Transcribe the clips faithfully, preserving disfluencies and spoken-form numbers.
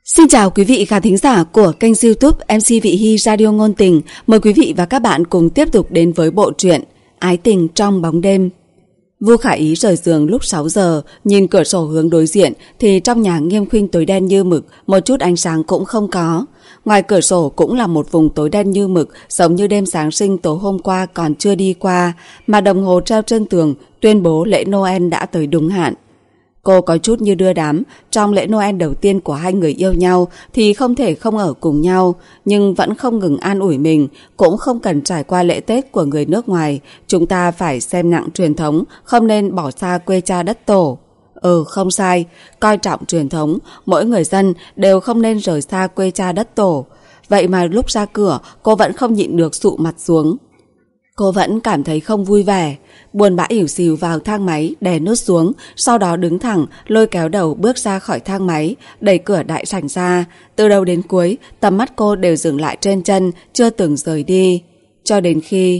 Xin chào quý vị khán thính giả của kênh YouTube em xê Vị Hy Radio Ngôn Tình. Mời quý vị và các bạn cùng tiếp tục đến với bộ truyện Ái Tình Trong Bóng Đêm. Vu Khả Ý rời giường lúc sáu giờ, nhìn cửa sổ hướng đối diện thì trong nhà Nghiêm Khuynh tối đen như mực, một chút ánh sáng cũng không có. Ngoài cửa sổ cũng là một vùng tối đen như mực, giống như đêm Giáng sinh tối hôm qua còn chưa đi qua, mà đồng hồ treo trên tường tuyên bố lễ Noel đã tới đúng hạn. Cô có chút như đưa đám, trong lễ Noel đầu tiên của hai người yêu nhau thì không thể không ở cùng nhau, nhưng vẫn không ngừng an ủi mình, cũng không cần trải qua lễ Tết của người nước ngoài. Chúng ta phải xem nặng truyền thống, không nên bỏ xa quê cha đất tổ. Ừ, không sai, coi trọng truyền thống, mỗi người dân đều không nên rời xa quê cha đất tổ. Vậy mà lúc ra cửa, cô vẫn không nhịn được sụ mặt xuống. Cô vẫn cảm thấy không vui vẻ, buồn bã ỉu xìu vào thang máy, đè nút xuống, sau đó đứng thẳng, lôi kéo đầu bước ra khỏi thang máy, đẩy cửa đại sảnh ra. Từ đầu đến cuối, tầm mắt cô đều dừng lại trên chân, chưa từng rời đi. Cho đến khi...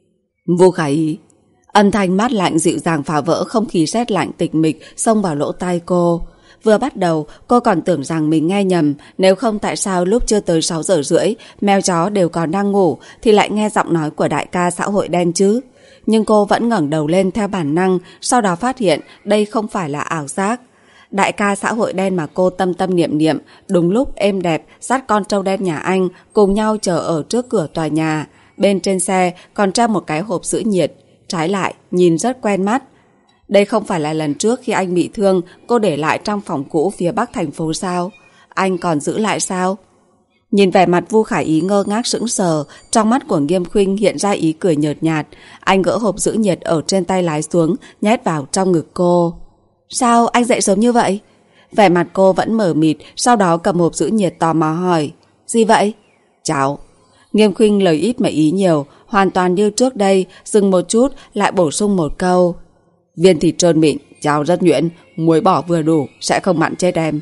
Vu Khả Ý. Âm thanh mát lạnh dịu dàng phá vỡ không khí rét lạnh tịch mịch xông vào lỗ tai cô. Vừa bắt đầu, cô còn tưởng rằng mình nghe nhầm, nếu không tại sao lúc chưa tới sáu giờ rưỡi, mèo chó đều còn đang ngủ, thì lại nghe giọng nói của đại ca xã hội đen chứ. Nhưng cô vẫn ngẩng đầu lên theo bản năng, sau đó phát hiện đây không phải là ảo giác. Đại ca xã hội đen mà cô tâm tâm niệm niệm, đúng lúc êm đẹp, dắt con trâu đen nhà anh, cùng nhau chờ ở trước cửa tòa nhà. Bên trên xe còn treo một cái hộp giữ nhiệt, trái lại, nhìn rất quen mắt. Đây không phải là lần trước khi anh bị thương cô để lại trong phòng cũ phía bắc thành phố sao? Anh còn giữ lại sao? Nhìn vẻ mặt Vu Khả Ý ngơ ngác sững sờ, trong mắt của Nghiêm Khuynh hiện ra ý cười nhợt nhạt. Anh gỡ hộp giữ nhiệt ở trên tay lái xuống, nhét vào trong ngực cô. Sao anh dậy sớm như vậy? Vẻ mặt cô vẫn mờ mịt, sau đó cầm hộp giữ nhiệt tò mò hỏi. Gì vậy? Cháo. Nghiêm Khuynh lời ít mà ý nhiều, hoàn toàn như trước đây, dừng một chút lại bổ sung một câu. Viên thịt trơn mịn, cháo rất nhuyễn, muối bỏ vừa đủ, sẽ không mặn chết em.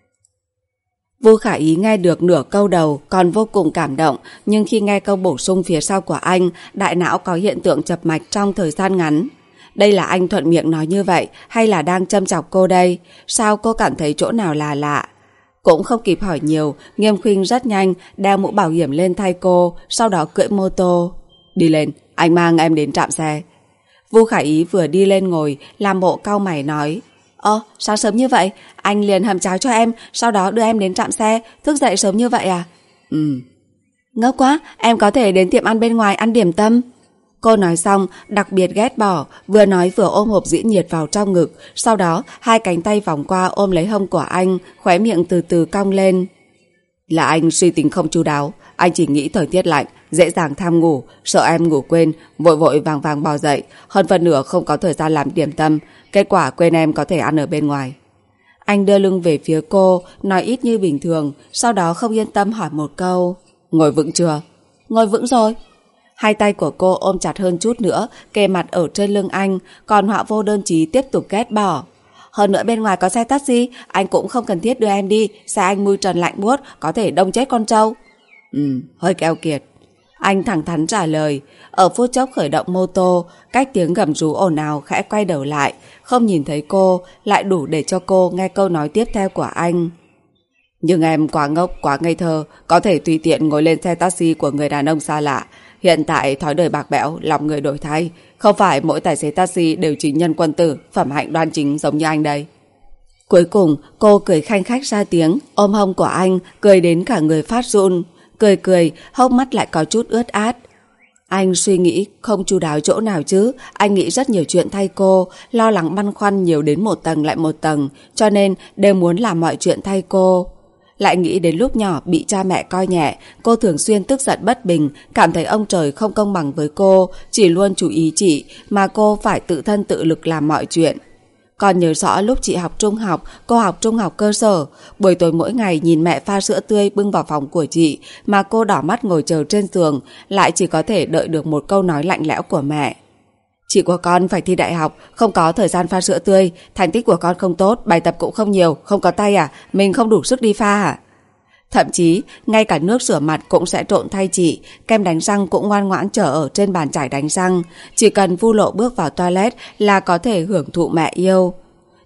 Vu Khả Ý nghe được nửa câu đầu còn vô cùng cảm động, nhưng khi nghe câu bổ sung phía sau của anh, đại não có hiện tượng chập mạch trong thời gian ngắn. Đây là anh thuận miệng nói như vậy hay là đang châm chọc cô đây? Sao cô cảm thấy chỗ nào là lạ? Cũng không kịp hỏi nhiều, Nghiêm Khuynh rất nhanh đeo mũ bảo hiểm lên thay cô, sau đó cưỡi mô tô. Đi lên, anh mang em đến trạm xe. Vu Khả Ý vừa đi lên ngồi, làm bộ cau mày nói. Ơ, sáng sớm như vậy, anh liền hầm cháo cho em, sau đó đưa em đến trạm xe, thức dậy sớm như vậy à? Ừ. Ngốc quá, em có thể đến tiệm ăn bên ngoài ăn điểm tâm. Cô nói xong, đặc biệt ghét bỏ, vừa nói vừa ôm hộp giữ nhiệt vào trong ngực, sau đó hai cánh tay vòng qua ôm lấy hông của anh, khóe miệng từ từ cong lên. Là anh suy tính không chu đáo, anh chỉ nghĩ thời tiết lạnh, dễ dàng tham ngủ, sợ em ngủ quên, vội vội vàng vàng bò dậy, hơn phần nửa không có thời gian làm điểm tâm, kết quả quên em có thể ăn ở bên ngoài. Anh đưa lưng về phía cô, nói ít như bình thường, sau đó không yên tâm hỏi một câu. Ngồi vững chưa? Ngồi vững rồi. Hai tay của cô ôm chặt hơn chút nữa, kề mặt ở trên lưng anh, còn Họa Vô Đơn Chí tiếp tục ghét bỏ. Hơn nữa bên ngoài có xe taxi, anh cũng không cần thiết đưa em đi, xe anh mùi trần lạnh buốt, có thể đông chết con trâu. Ừ, hơi keo kiệt. Anh thẳng thắn trả lời. Ở phút chốc khởi động mô tô, cách tiếng gầm rú ồn ào khẽ quay đầu lại, không nhìn thấy cô, lại đủ để cho cô nghe câu nói tiếp theo của anh. Nhưng em quá ngốc, quá ngây thơ, có thể tùy tiện ngồi lên xe taxi của người đàn ông xa lạ. Hiện tại thói đời bạc bẽo, lòng người đổi thay, không phải mỗi tài xế taxi đều chính nhân quân tử, phẩm hạnh đoan chính giống như anh đây. Cuối cùng cô cười khanh khách ra tiếng, ôm hông của anh, cười đến cả người phát run. Cười cười, hốc mắt lại có chút ướt át. Anh suy nghĩ không chu đáo chỗ nào chứ, anh nghĩ rất nhiều chuyện thay cô, lo lắng băn khoăn nhiều đến một tầng lại một tầng, cho nên đều muốn làm mọi chuyện thay cô. Lại nghĩ đến lúc nhỏ bị cha mẹ coi nhẹ, cô thường xuyên tức giận bất bình, cảm thấy ông trời không công bằng với cô, chỉ luôn chú ý chị, mà cô phải tự thân tự lực làm mọi chuyện. Còn nhớ rõ lúc chị học trung học, cô học trung học cơ sở, buổi tối mỗi ngày nhìn mẹ pha sữa tươi bưng vào phòng của chị, mà cô đỏ mắt ngồi chờ trên giường, lại chỉ có thể đợi được một câu nói lạnh lẽo của mẹ. Chị của con phải thi đại học, không có thời gian pha sữa tươi, thành tích của con không tốt, bài tập cũng không nhiều, không có tay à, mình không đủ sức đi pha à? Thậm chí, ngay cả nước rửa mặt cũng sẽ trộn thay chị, kem đánh răng cũng ngoan ngoãn chờ ở trên bàn chải đánh răng, chỉ cần Vu Lộ bước vào toilet là có thể hưởng thụ mẹ yêu.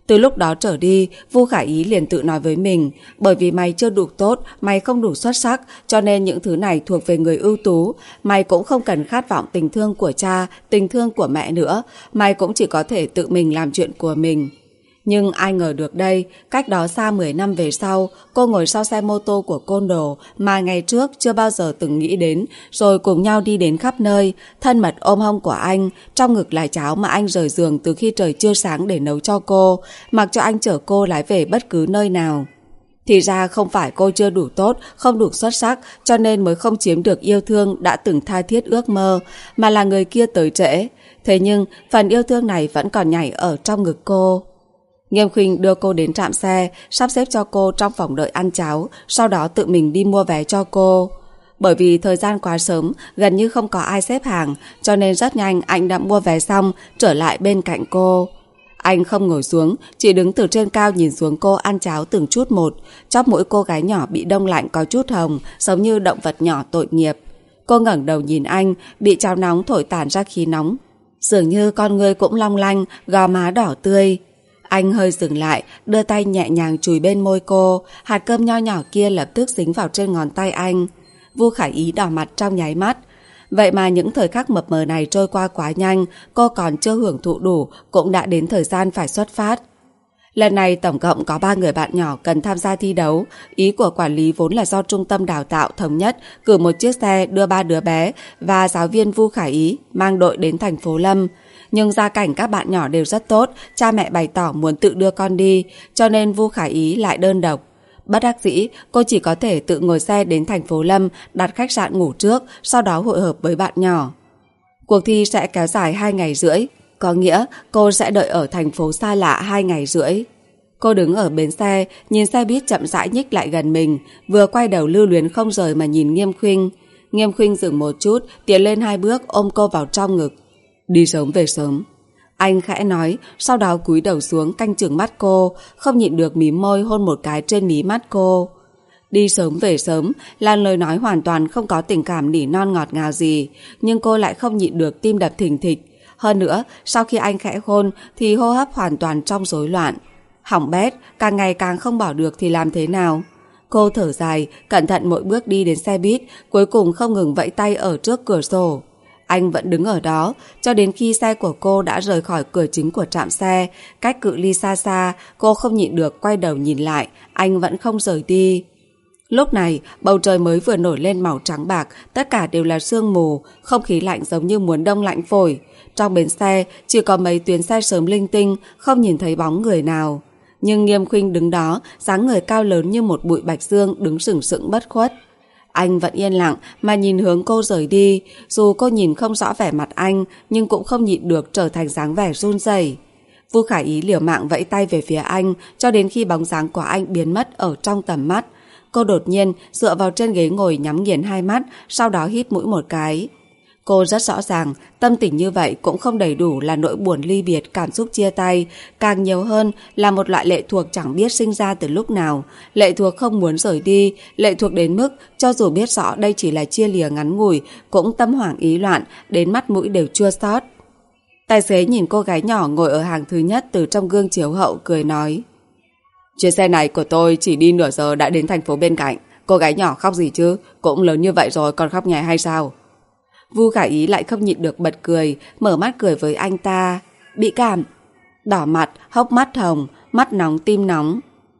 Từ lúc đó trở đi, Vu Khả Ý liền tự nói với mình, bởi vì mày chưa đủ tốt, mày không đủ xuất sắc, cho nên những thứ này thuộc về người ưu tú. Mày cũng không cần khát vọng tình thương của cha, tình thương của mẹ nữa. Mày cũng chỉ có thể tự mình làm chuyện của mình. Nhưng ai ngờ được đây, cách đó xa mười năm về sau, cô ngồi sau xe mô tô của côn đồ mà ngày trước chưa bao giờ từng nghĩ đến, rồi cùng nhau đi đến khắp nơi, thân mật ôm hông của anh, trong ngực là cháo mà anh rời giường từ khi trời chưa sáng để nấu cho cô, mặc cho anh chở cô lái về bất cứ nơi nào. Thì ra không phải cô chưa đủ tốt, không đủ xuất sắc, cho nên mới không chiếm được yêu thương đã từng tha thiết ước mơ, mà là người kia tới trễ. Thế nhưng, phần yêu thương này vẫn còn nhảy ở trong ngực cô. Nghiêm Khuynh đưa cô đến trạm xe, sắp xếp cho cô trong phòng đợi ăn cháo, sau đó tự mình đi mua vé cho cô. Bởi vì thời gian quá sớm, gần như không có ai xếp hàng, cho nên rất nhanh anh đã mua vé xong, trở lại bên cạnh cô. Anh không ngồi xuống, chỉ đứng từ trên cao nhìn xuống cô ăn cháo từng chút một, chóp mũi cô gái nhỏ bị đông lạnh có chút hồng, giống như động vật nhỏ tội nghiệp. Cô ngẩng đầu nhìn anh, bị cháo nóng thổi tản ra khí nóng. Dường như con người cũng long lanh, gò má đỏ tươi. Anh hơi dừng lại, đưa tay nhẹ nhàng chùi bên môi cô, hạt cơm nho nhỏ kia lập tức dính vào trên ngón tay anh. Vu Khả Ý đỏ mặt trong nháy mắt. Vậy mà những thời khắc mập mờ này trôi qua quá nhanh, cô còn chưa hưởng thụ đủ, cũng đã đến thời gian phải xuất phát. Lần này tổng cộng có ba người bạn nhỏ cần tham gia thi đấu. Ý của quản lý vốn là do trung tâm đào tạo thống nhất cử một chiếc xe đưa ba đứa bé và giáo viên Vu Khả Ý mang đội đến thành phố Lâm. Nhưng gia cảnh các bạn nhỏ đều rất tốt, cha mẹ bày tỏ muốn tự đưa con đi, cho nên Vu Khả Ý lại đơn độc. Bất đắc dĩ, cô chỉ có thể tự ngồi xe đến thành phố Lâm, đặt khách sạn ngủ trước, sau đó hội hợp với bạn nhỏ. Cuộc thi sẽ kéo dài hai ngày rưỡi, có nghĩa cô sẽ đợi ở thành phố xa lạ hai ngày rưỡi. Cô đứng ở bến xe, nhìn xe buýt chậm rãi nhích lại gần mình, vừa quay đầu lưu luyến không rời mà nhìn Nghiêm Khuynh. Nghiêm Khuynh dừng một chút, tiến lên hai bước ôm cô vào trong ngực. Đi sớm về sớm. Anh khẽ nói, sau đó cúi đầu xuống canh chừng mắt cô, không nhịn được mím môi hôn một cái trên mí mắt cô. Đi sớm về sớm là lời nói hoàn toàn không có tình cảm nỉ non ngọt ngào gì, nhưng cô lại không nhịn được tim đập thình thịch. Hơn nữa, sau khi anh khẽ hôn thì hô hấp hoàn toàn trong rối loạn. Hỏng bét, càng ngày càng không bỏ được thì làm thế nào? Cô thở dài, cẩn thận mỗi bước đi đến xe buýt, cuối cùng không ngừng vẫy tay ở trước cửa sổ. Anh vẫn đứng ở đó, cho đến khi xe của cô đã rời khỏi cửa chính của trạm xe, cách cự ly xa xa, cô không nhịn được quay đầu nhìn lại, anh vẫn không rời đi. Lúc này, bầu trời mới vừa nổi lên màu trắng bạc, tất cả đều là sương mù, không khí lạnh giống như muốn đông lạnh phổi. Trong bến xe, chỉ có mấy tuyến xe sớm linh tinh, không nhìn thấy bóng người nào. Nhưng Nghiêm Khuynh đứng đó, dáng người cao lớn như một bụi bạch dương đứng sừng sững bất khuất. Anh vẫn yên lặng mà nhìn hướng cô rời đi, dù cô nhìn không rõ vẻ mặt anh, nhưng cũng không nhịn được trở thành dáng vẻ run rẩy. Vu Khả Ý liều mạng vẫy tay về phía anh, cho đến khi bóng dáng của anh biến mất ở trong tầm mắt. Cô đột nhiên dựa vào trên ghế ngồi nhắm nghiền hai mắt, sau đó hít mũi một cái. Cô rất rõ ràng, tâm tình như vậy cũng không đầy đủ là nỗi buồn ly biệt, cảm xúc chia tay, càng nhiều hơn là một loại lệ thuộc chẳng biết sinh ra từ lúc nào, lệ thuộc không muốn rời đi, lệ thuộc đến mức cho dù biết rõ đây chỉ là chia lìa ngắn ngủi, cũng tâm hoảng ý loạn, đến mắt mũi đều chua xót. Tài xế nhìn cô gái nhỏ ngồi ở hàng thứ nhất từ trong gương chiếu hậu cười nói: Chuyến xe này của tôi chỉ đi nửa giờ đã đến thành phố bên cạnh, cô gái nhỏ khóc gì chứ, cũng lớn như vậy rồi còn khóc nhè hay sao? Vu Khả Ý lại không nhịn được bật cười, mở mắt cười với anh ta. Bị cảm. Đỏ mặt, hốc mắt hồng, mắt nóng tim nóng.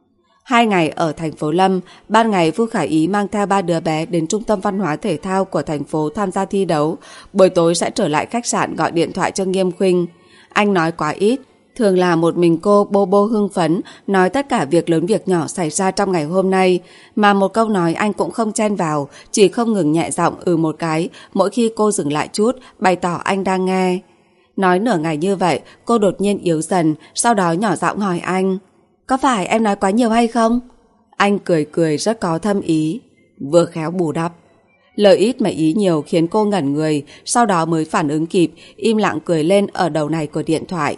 Hai ngày ở thành phố Lâm, ban ngày Vu Khả Ý mang theo ba đứa bé đến trung tâm văn hóa thể thao của thành phố tham gia thi đấu, buổi tối sẽ trở lại khách sạn gọi điện thoại cho Nghiêm Khuynh. Anh nói quá ít, thường là một mình cô bô bô hưng phấn nói tất cả việc lớn việc nhỏ xảy ra trong ngày hôm nay, mà một câu nói anh cũng không chen vào, chỉ không ngừng nhẹ giọng ừ một cái mỗi khi cô dừng lại chút, bày tỏ anh đang nghe. Nói nửa ngày như vậy, cô đột nhiên yếu dần, sau đó nhỏ giọng hỏi anh: Có phải em nói quá nhiều hay không? Anh cười cười rất có thâm ý, vừa khéo bù đắp. Lời ít mà ý nhiều khiến cô ngẩn người, sau đó mới phản ứng kịp, im lặng cười lên ở đầu này của điện thoại.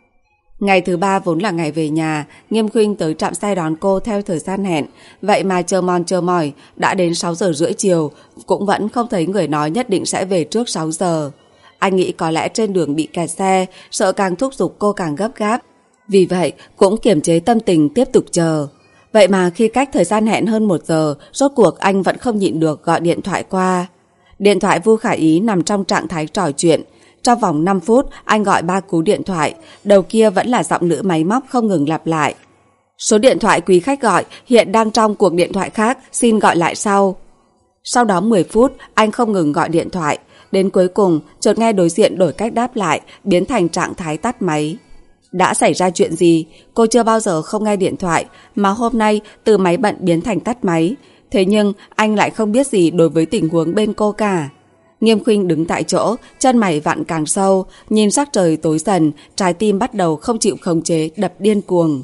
Ngày thứ ba vốn là ngày về nhà, Nghiêm Khuynh tới trạm xe đón cô theo thời gian hẹn, vậy mà chờ mòn chờ mỏi, đã đến sáu giờ rưỡi chiều, cũng vẫn không thấy người nói nhất định sẽ về trước sáu giờ. Anh nghĩ có lẽ trên đường bị kẹt xe, sợ càng thúc giục cô càng gấp gáp. Vì vậy cũng kiềm chế tâm tình tiếp tục chờ. Vậy mà khi cách thời gian hẹn hơn một giờ, rốt cuộc anh vẫn không nhịn được gọi điện thoại qua. Điện thoại Vu Khả Ý nằm trong trạng thái trò chuyện. Trong vòng năm phút anh gọi ba cú điện thoại, đầu kia vẫn là giọng nữ máy móc không ngừng lặp lại. Số điện thoại quý khách gọi hiện đang trong cuộc điện thoại khác, xin gọi lại sau. Sau đó mười phút anh không ngừng gọi điện thoại, đến cuối cùng chợt nghe đối diện đổi cách đáp lại, biến thành trạng thái tắt máy. Đã xảy ra chuyện gì? Cô chưa bao giờ không nghe điện thoại, mà hôm nay từ máy bận biến thành tắt máy. Thế nhưng anh lại không biết gì đối với tình huống bên cô cả. Nghiêm Khuynh đứng tại chỗ, chân mày vặn càng sâu, nhìn sắc trời tối dần, trái tim bắt đầu không chịu khống chế, đập điên cuồng.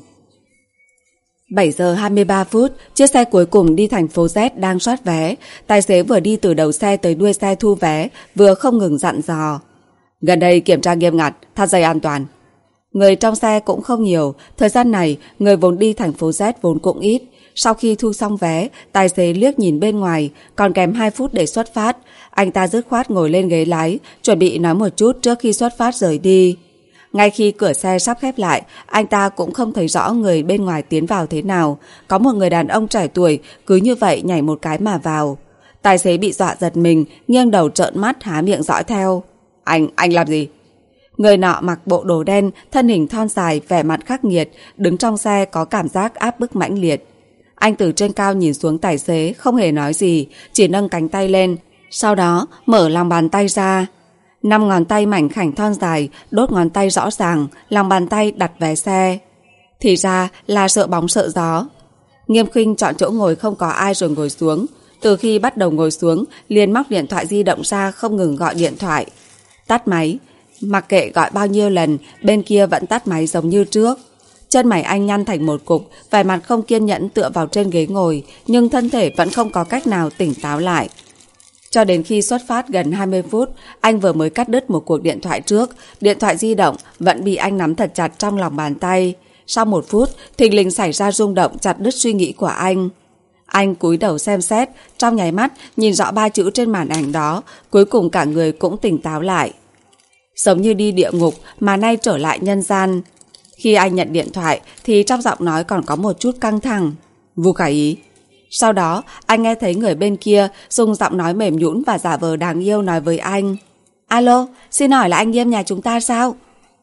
bảy giờ hai mươi ba phút, chiếc xe cuối cùng đi thành phố Z đang soát vé. Tài xế vừa đi từ đầu xe tới đuôi xe thu vé, vừa không ngừng dặn dò. Gần đây kiểm tra nghiêm ngặt, thắt dây an toàn. Người trong xe cũng không nhiều, thời gian này người vốn đi thành phố Z vốn cũng ít. Sau khi thu xong vé, tài xế liếc nhìn bên ngoài, còn kém hai phút để xuất phát. Anh ta dứt khoát ngồi lên ghế lái, chuẩn bị nói một chút trước khi xuất phát rời đi. Ngay khi cửa xe sắp khép lại, anh ta cũng không thấy rõ người bên ngoài tiến vào thế nào. Có một người đàn ông trẻ tuổi cứ như vậy nhảy một cái mà vào. Tài xế bị dọa giật mình, nghiêng đầu trợn mắt há miệng dõi theo. Anh, anh làm gì? Người nọ mặc bộ đồ đen, thân hình thon dài, vẻ mặt khắc nghiệt, đứng trong xe có cảm giác áp bức mãnh liệt. Anh từ trên cao nhìn xuống tài xế, không hề nói gì, chỉ nâng cánh tay lên, sau đó mở lòng bàn tay ra. Năm ngón tay mảnh khảnh thon dài, đốt ngón tay rõ ràng, lòng bàn tay đặt vé xe. Thì ra là sợ bóng sợ gió. Nghiêm Khuynh chọn chỗ ngồi không có ai rồi ngồi xuống. Từ khi bắt đầu ngồi xuống, liền móc điện thoại di động ra không ngừng gọi điện thoại. Tắt máy. Mặc kệ gọi bao nhiêu lần, bên kia vẫn tắt máy giống như trước. Chân mày anh nhăn thành một cục, vẻ mặt không kiên nhẫn tựa vào trên ghế ngồi, nhưng thân thể vẫn không có cách nào tỉnh táo lại. Cho đến khi xuất phát gần hai mươi phút, anh vừa mới cắt đứt một cuộc điện thoại trước, điện thoại di động vẫn bị anh nắm thật chặt trong lòng bàn tay. Sau một phút, thình lình xảy ra rung động chặt đứt suy nghĩ của anh. Anh cúi đầu xem xét, trong nháy mắt nhìn rõ ba chữ trên màn ảnh đó, cuối cùng cả người cũng tỉnh táo lại. Giống như đi địa ngục mà nay trở lại nhân gian. Khi anh nhận điện thoại thì trong giọng nói còn có một chút căng thẳng. Vu Khả Ý. Sau đó anh nghe thấy người bên kia dùng giọng nói mềm nhũn và giả vờ đáng yêu nói với anh. Alo, xin hỏi là anh Nghiêm nhà chúng ta sao?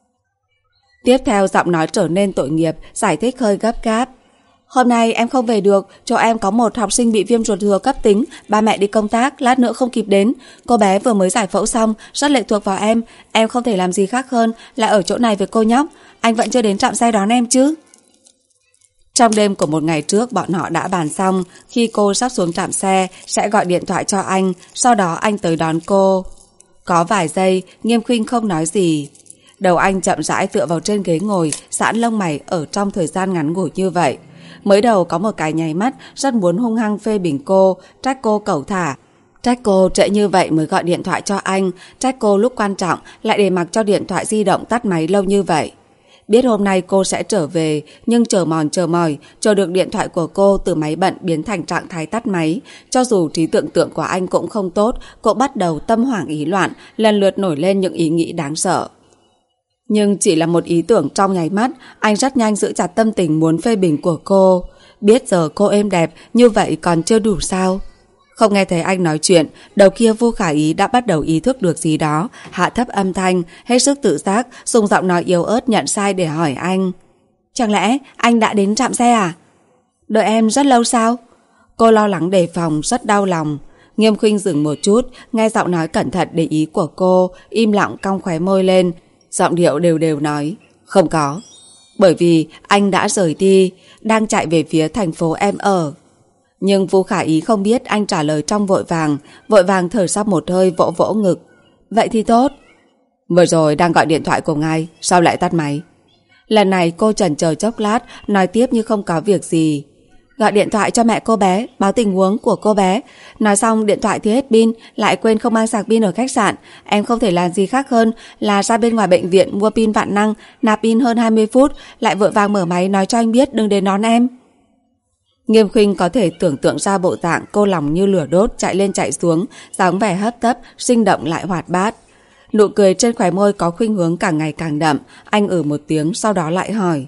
Tiếp theo giọng nói trở nên tội nghiệp, giải thích hơi gấp gáp. Hôm nay em không về được, chỗ em có một học sinh bị viêm ruột thừa cấp tính, ba mẹ đi công tác, lát nữa không kịp đến. Cô bé vừa mới giải phẫu xong, rất lệ thuộc vào em, em không thể làm gì khác hơn là ở chỗ này với cô nhóc. Anh vẫn chưa đến trạm xe đón em chứ? Trong đêm của một ngày trước bọn họ đã bàn xong, khi cô sắp xuống trạm xe sẽ gọi điện thoại cho anh, sau đó anh tới đón cô. Có vài giây, Nghiêm Khuynh không nói gì. Đầu anh chậm rãi tựa vào trên ghế ngồi, giãn lông mày ở trong thời gian ngắn ngủi như vậy. Mới đầu có một cái nháy mắt rất muốn hung hăng phê bình cô, trách cô cẩu thả. Trách cô trễ như vậy mới gọi điện thoại cho anh, trách cô lúc quan trọng lại để mặc cho điện thoại di động tắt máy lâu như vậy. Biết hôm nay cô sẽ trở về, nhưng chờ mòn chờ mỏi, chờ được điện thoại của cô từ máy bận biến thành trạng thái tắt máy. Cho dù trí tưởng tượng của anh cũng không tốt, cô bắt đầu tâm hoảng ý loạn, lần lượt nổi lên những ý nghĩ đáng sợ. Nhưng chỉ là một ý tưởng trong nháy mắt, anh rất nhanh giữ chặt tâm tình muốn phê bình của cô. Biết giờ cô êm đẹp, như vậy còn chưa đủ sao? Không nghe thấy anh nói chuyện, đầu kia Vu Khả Ý đã bắt đầu ý thức được gì đó, hạ thấp âm thanh, hết sức tự giác, dùng giọng nói yếu ớt nhận sai để hỏi anh. Chẳng lẽ anh đã đến trạm xe à? Đợi em rất lâu sao? Cô lo lắng đề phòng, rất đau lòng. Nghiêm Khuynh dừng một chút, nghe giọng nói cẩn thận để ý của cô, im lặng cong khóe môi lên, giọng điệu đều đều nói, không có. Bởi vì anh đã rời đi, đang chạy về phía thành phố em ở. Nhưng Vu Khả Ý không biết anh trả lời trong vội vàng, vội vàng thở ra một hơi vỗ vỗ ngực. Vậy thì tốt. Vừa rồi đang gọi điện thoại cùng ai, sao lại tắt máy? Lần này cô chần chờ chốc lát, nói tiếp như không có việc gì. Gọi điện thoại cho mẹ cô bé, báo tình huống của cô bé. Nói xong điện thoại thì hết pin, lại quên không mang sạc pin ở khách sạn. Em không thể làm gì khác hơn là ra bên ngoài bệnh viện mua pin vạn năng, nạp pin hơn hai mươi phút, lại vội vàng mở máy nói cho anh biết đừng đến đón em. Nghiêm Khuynh có thể tưởng tượng ra bộ dạng cô lòng như lửa đốt chạy lên chạy xuống, dáng vẻ hấp tấp, sinh động lại hoạt bát. Nụ cười trên khóe môi có khuynh hướng càng ngày càng đậm. Anh ử một tiếng, sau đó lại hỏi: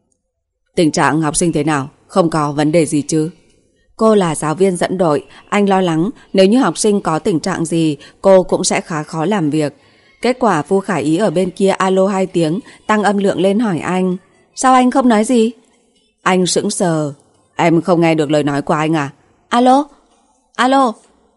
Tình trạng học sinh thế nào? Không có vấn đề gì chứ? Cô là giáo viên dẫn đội, anh lo lắng nếu như học sinh có tình trạng gì, cô cũng sẽ khá khó làm việc. Kết quả Vu Khải Ý ở bên kia alo hai tiếng, tăng âm lượng lên hỏi anh: Sao anh không nói gì? Anh sững sờ. Em không nghe được lời nói của anh à? Alo? Alo?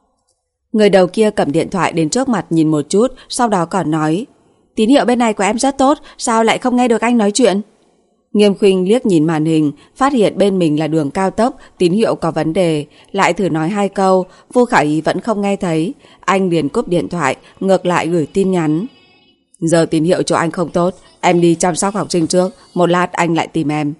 Người đầu kia cầm điện thoại đến trước mặt nhìn một chút, sau đó còn nói: Tín hiệu bên này của em rất tốt, sao lại không nghe được anh nói chuyện? Nghiêm Khuynh liếc nhìn màn hình, phát hiện bên mình là đường cao tốc, tín hiệu có vấn đề, lại thử nói hai câu, Vu Khải Ý vẫn không nghe thấy. Anh liền cúp điện thoại, ngược lại gửi tin nhắn: Giờ tín hiệu chỗ anh không tốt, em đi chăm sóc học sinh trước, một lát anh lại tìm em.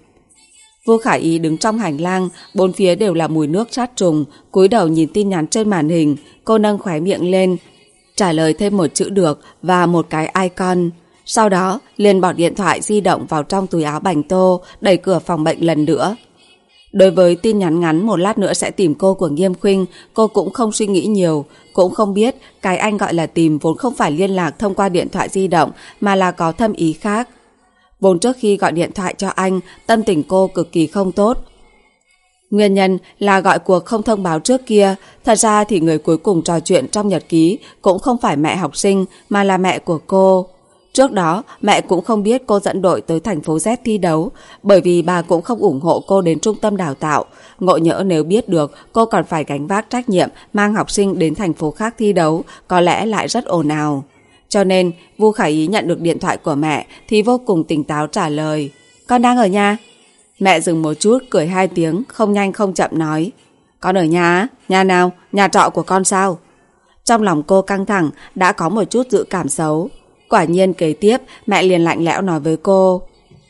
Vu Khải Ý đứng trong hành lang, bốn phía đều là mùi nước sát trùng, cúi đầu nhìn tin nhắn trên màn hình, cô nâng khóe miệng lên, trả lời thêm một chữ được và một cái icon. Sau đó liền bỏ điện thoại di động vào trong túi áo bành tô, đẩy cửa phòng bệnh lần nữa. Đối với tin nhắn ngắn một lát nữa sẽ tìm cô của Nghiêm Khuynh, cô cũng không suy nghĩ nhiều, cũng không biết cái anh gọi là tìm vốn không phải liên lạc thông qua điện thoại di động mà là có thâm ý khác. Vốn trước khi gọi điện thoại cho anh, tâm tình cô cực kỳ không tốt. Nguyên nhân là gọi cuộc không thông báo trước kia. Thật ra thì người cuối cùng trò chuyện trong nhật ký cũng không phải mẹ học sinh mà là mẹ của cô. Trước đó mẹ cũng không biết cô dẫn đội tới thành phố Z thi đấu, bởi vì bà cũng không ủng hộ cô đến trung tâm đào tạo. Ngộ nhỡ nếu biết được cô còn phải gánh vác trách nhiệm mang học sinh đến thành phố khác thi đấu, có lẽ lại rất ồn ào. Cho nên Vu Khải Ý nhận được điện thoại của mẹ thì vô cùng tỉnh táo trả lời: Con đang ở nhà. Mẹ dừng một chút, cười hai tiếng, không nhanh không chậm nói: Con ở nhà? Nhà nào? Nhà trọ của con sao? Trong lòng cô căng thẳng, đã có một chút dự cảm xấu. Quả nhiên kế tiếp mẹ liền lạnh lẽo nói với cô: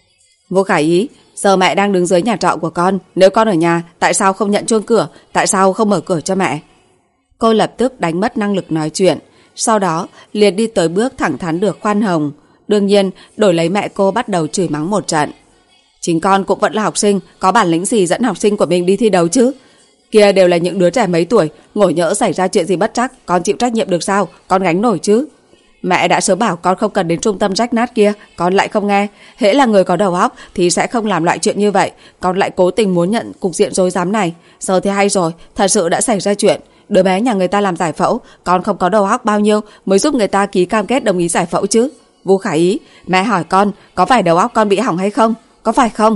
Vu Khải Ý, giờ mẹ đang đứng dưới nhà trọ của con, nếu con ở nhà tại sao không nhận chuông cửa, tại sao không mở cửa cho mẹ? Cô lập tức đánh mất năng lực nói chuyện, sau đó liền đi tới bước thẳng thắn được khoan hồng. Đương nhiên đổi lấy mẹ cô bắt đầu chửi mắng một trận: Chính con cũng vẫn là học sinh, có bản lĩnh gì dẫn học sinh của mình đi thi đấu chứ? Kia đều là những đứa trẻ mấy tuổi, ngộ nhỡ xảy ra chuyện gì bất trắc, con chịu trách nhiệm được sao? Con gánh nổi chứ? Mẹ đã sớm bảo con không cần đến trung tâm rách nát kia, con lại không nghe. Hễ là người có đầu óc thì sẽ không làm loại chuyện như vậy, con lại cố tình muốn nhận cục diện rối rắm này. Giờ thì hay rồi, thật sự đã xảy ra chuyện. Đứa bé nhà người ta làm giải phẫu, con không có đầu óc bao nhiêu mới giúp người ta ký cam kết đồng ý giải phẫu chứ? Vu Khải Ý, mẹ hỏi con, có phải đầu óc con bị hỏng hay không? Có phải không?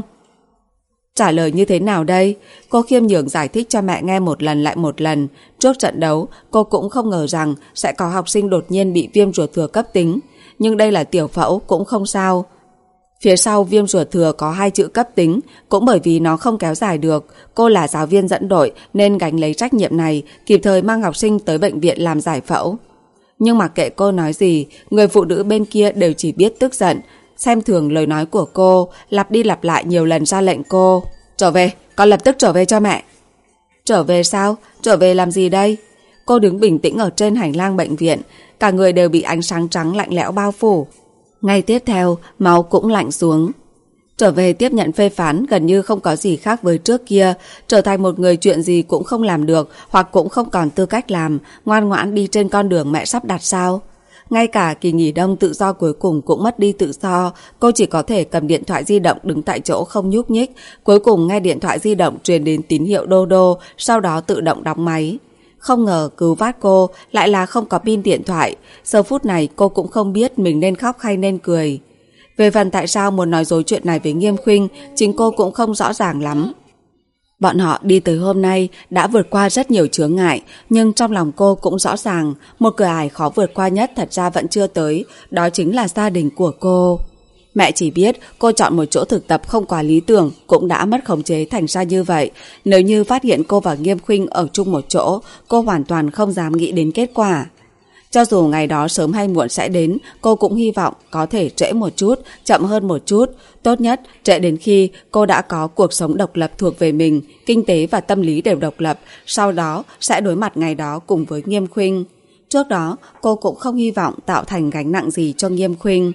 Trả lời như thế nào đây? Cô khiêm nhường giải thích cho mẹ nghe một lần lại một lần. Trước trận đấu, cô cũng không ngờ rằng sẽ có học sinh đột nhiên bị viêm ruột thừa cấp tính. Nhưng đây là tiểu phẫu, cũng không sao. Phía sau viêm ruột thừa có hai chữ cấp tính, cũng bởi vì nó không kéo dài được. Cô là giáo viên dẫn đội nên gánh lấy trách nhiệm này, kịp thời mang học sinh tới bệnh viện làm giải phẫu. Nhưng mặc kệ cô nói gì, người phụ nữ bên kia đều chỉ biết tức giận, xem thường lời nói của cô, lặp đi lặp lại nhiều lần ra lệnh cô: Trở về, con lập tức trở về cho mẹ. Trở về sao? Trở về làm gì đây? Cô đứng bình tĩnh ở trên hành lang bệnh viện, cả người đều bị ánh sáng trắng lạnh lẽo bao phủ. Ngay tiếp theo, máu cũng lạnh xuống. Trở về tiếp nhận phê phán gần như không có gì khác với trước kia, trở thành một người chuyện gì cũng không làm được hoặc cũng không còn tư cách làm, ngoan ngoãn đi trên con đường mẹ sắp đặt sao? Ngay cả kỳ nghỉ đông tự do cuối cùng cũng mất đi tự do, cô chỉ có thể cầm điện thoại di động đứng tại chỗ không nhúc nhích. Cuối cùng nghe điện thoại di động truyền đến tín hiệu đô đô, sau đó tự động đóng máy. Không ngờ cứu vát cô lại là không có pin điện thoại. Giờ phút này cô cũng không biết mình nên khóc hay nên cười. Về phần tại sao muốn nói dối chuyện này với Nghiêm Khuynh, chính cô cũng không rõ ràng lắm. Bọn họ đi tới hôm nay đã vượt qua rất nhiều chướng ngại, nhưng trong lòng cô cũng rõ ràng một cửa ải khó vượt qua nhất thật ra vẫn chưa tới, đó chính là gia đình của cô. Mẹ chỉ biết cô chọn một chỗ thực tập không quá lý tưởng cũng đã mất khống chế thành ra như vậy. Nếu như phát hiện cô và Nghiêm Khuynh ở chung một chỗ, cô hoàn toàn không dám nghĩ đến kết quả. Cho dù ngày đó sớm hay muộn sẽ đến, cô cũng hy vọng có thể trễ một chút, chậm hơn một chút. Tốt nhất, trễ đến khi cô đã có cuộc sống độc lập thuộc về mình, kinh tế và tâm lý đều độc lập, sau đó sẽ đối mặt ngày đó cùng với Nghiêm Khuynh. Trước đó, cô cũng không hy vọng tạo thành gánh nặng gì cho Nghiêm Khuynh.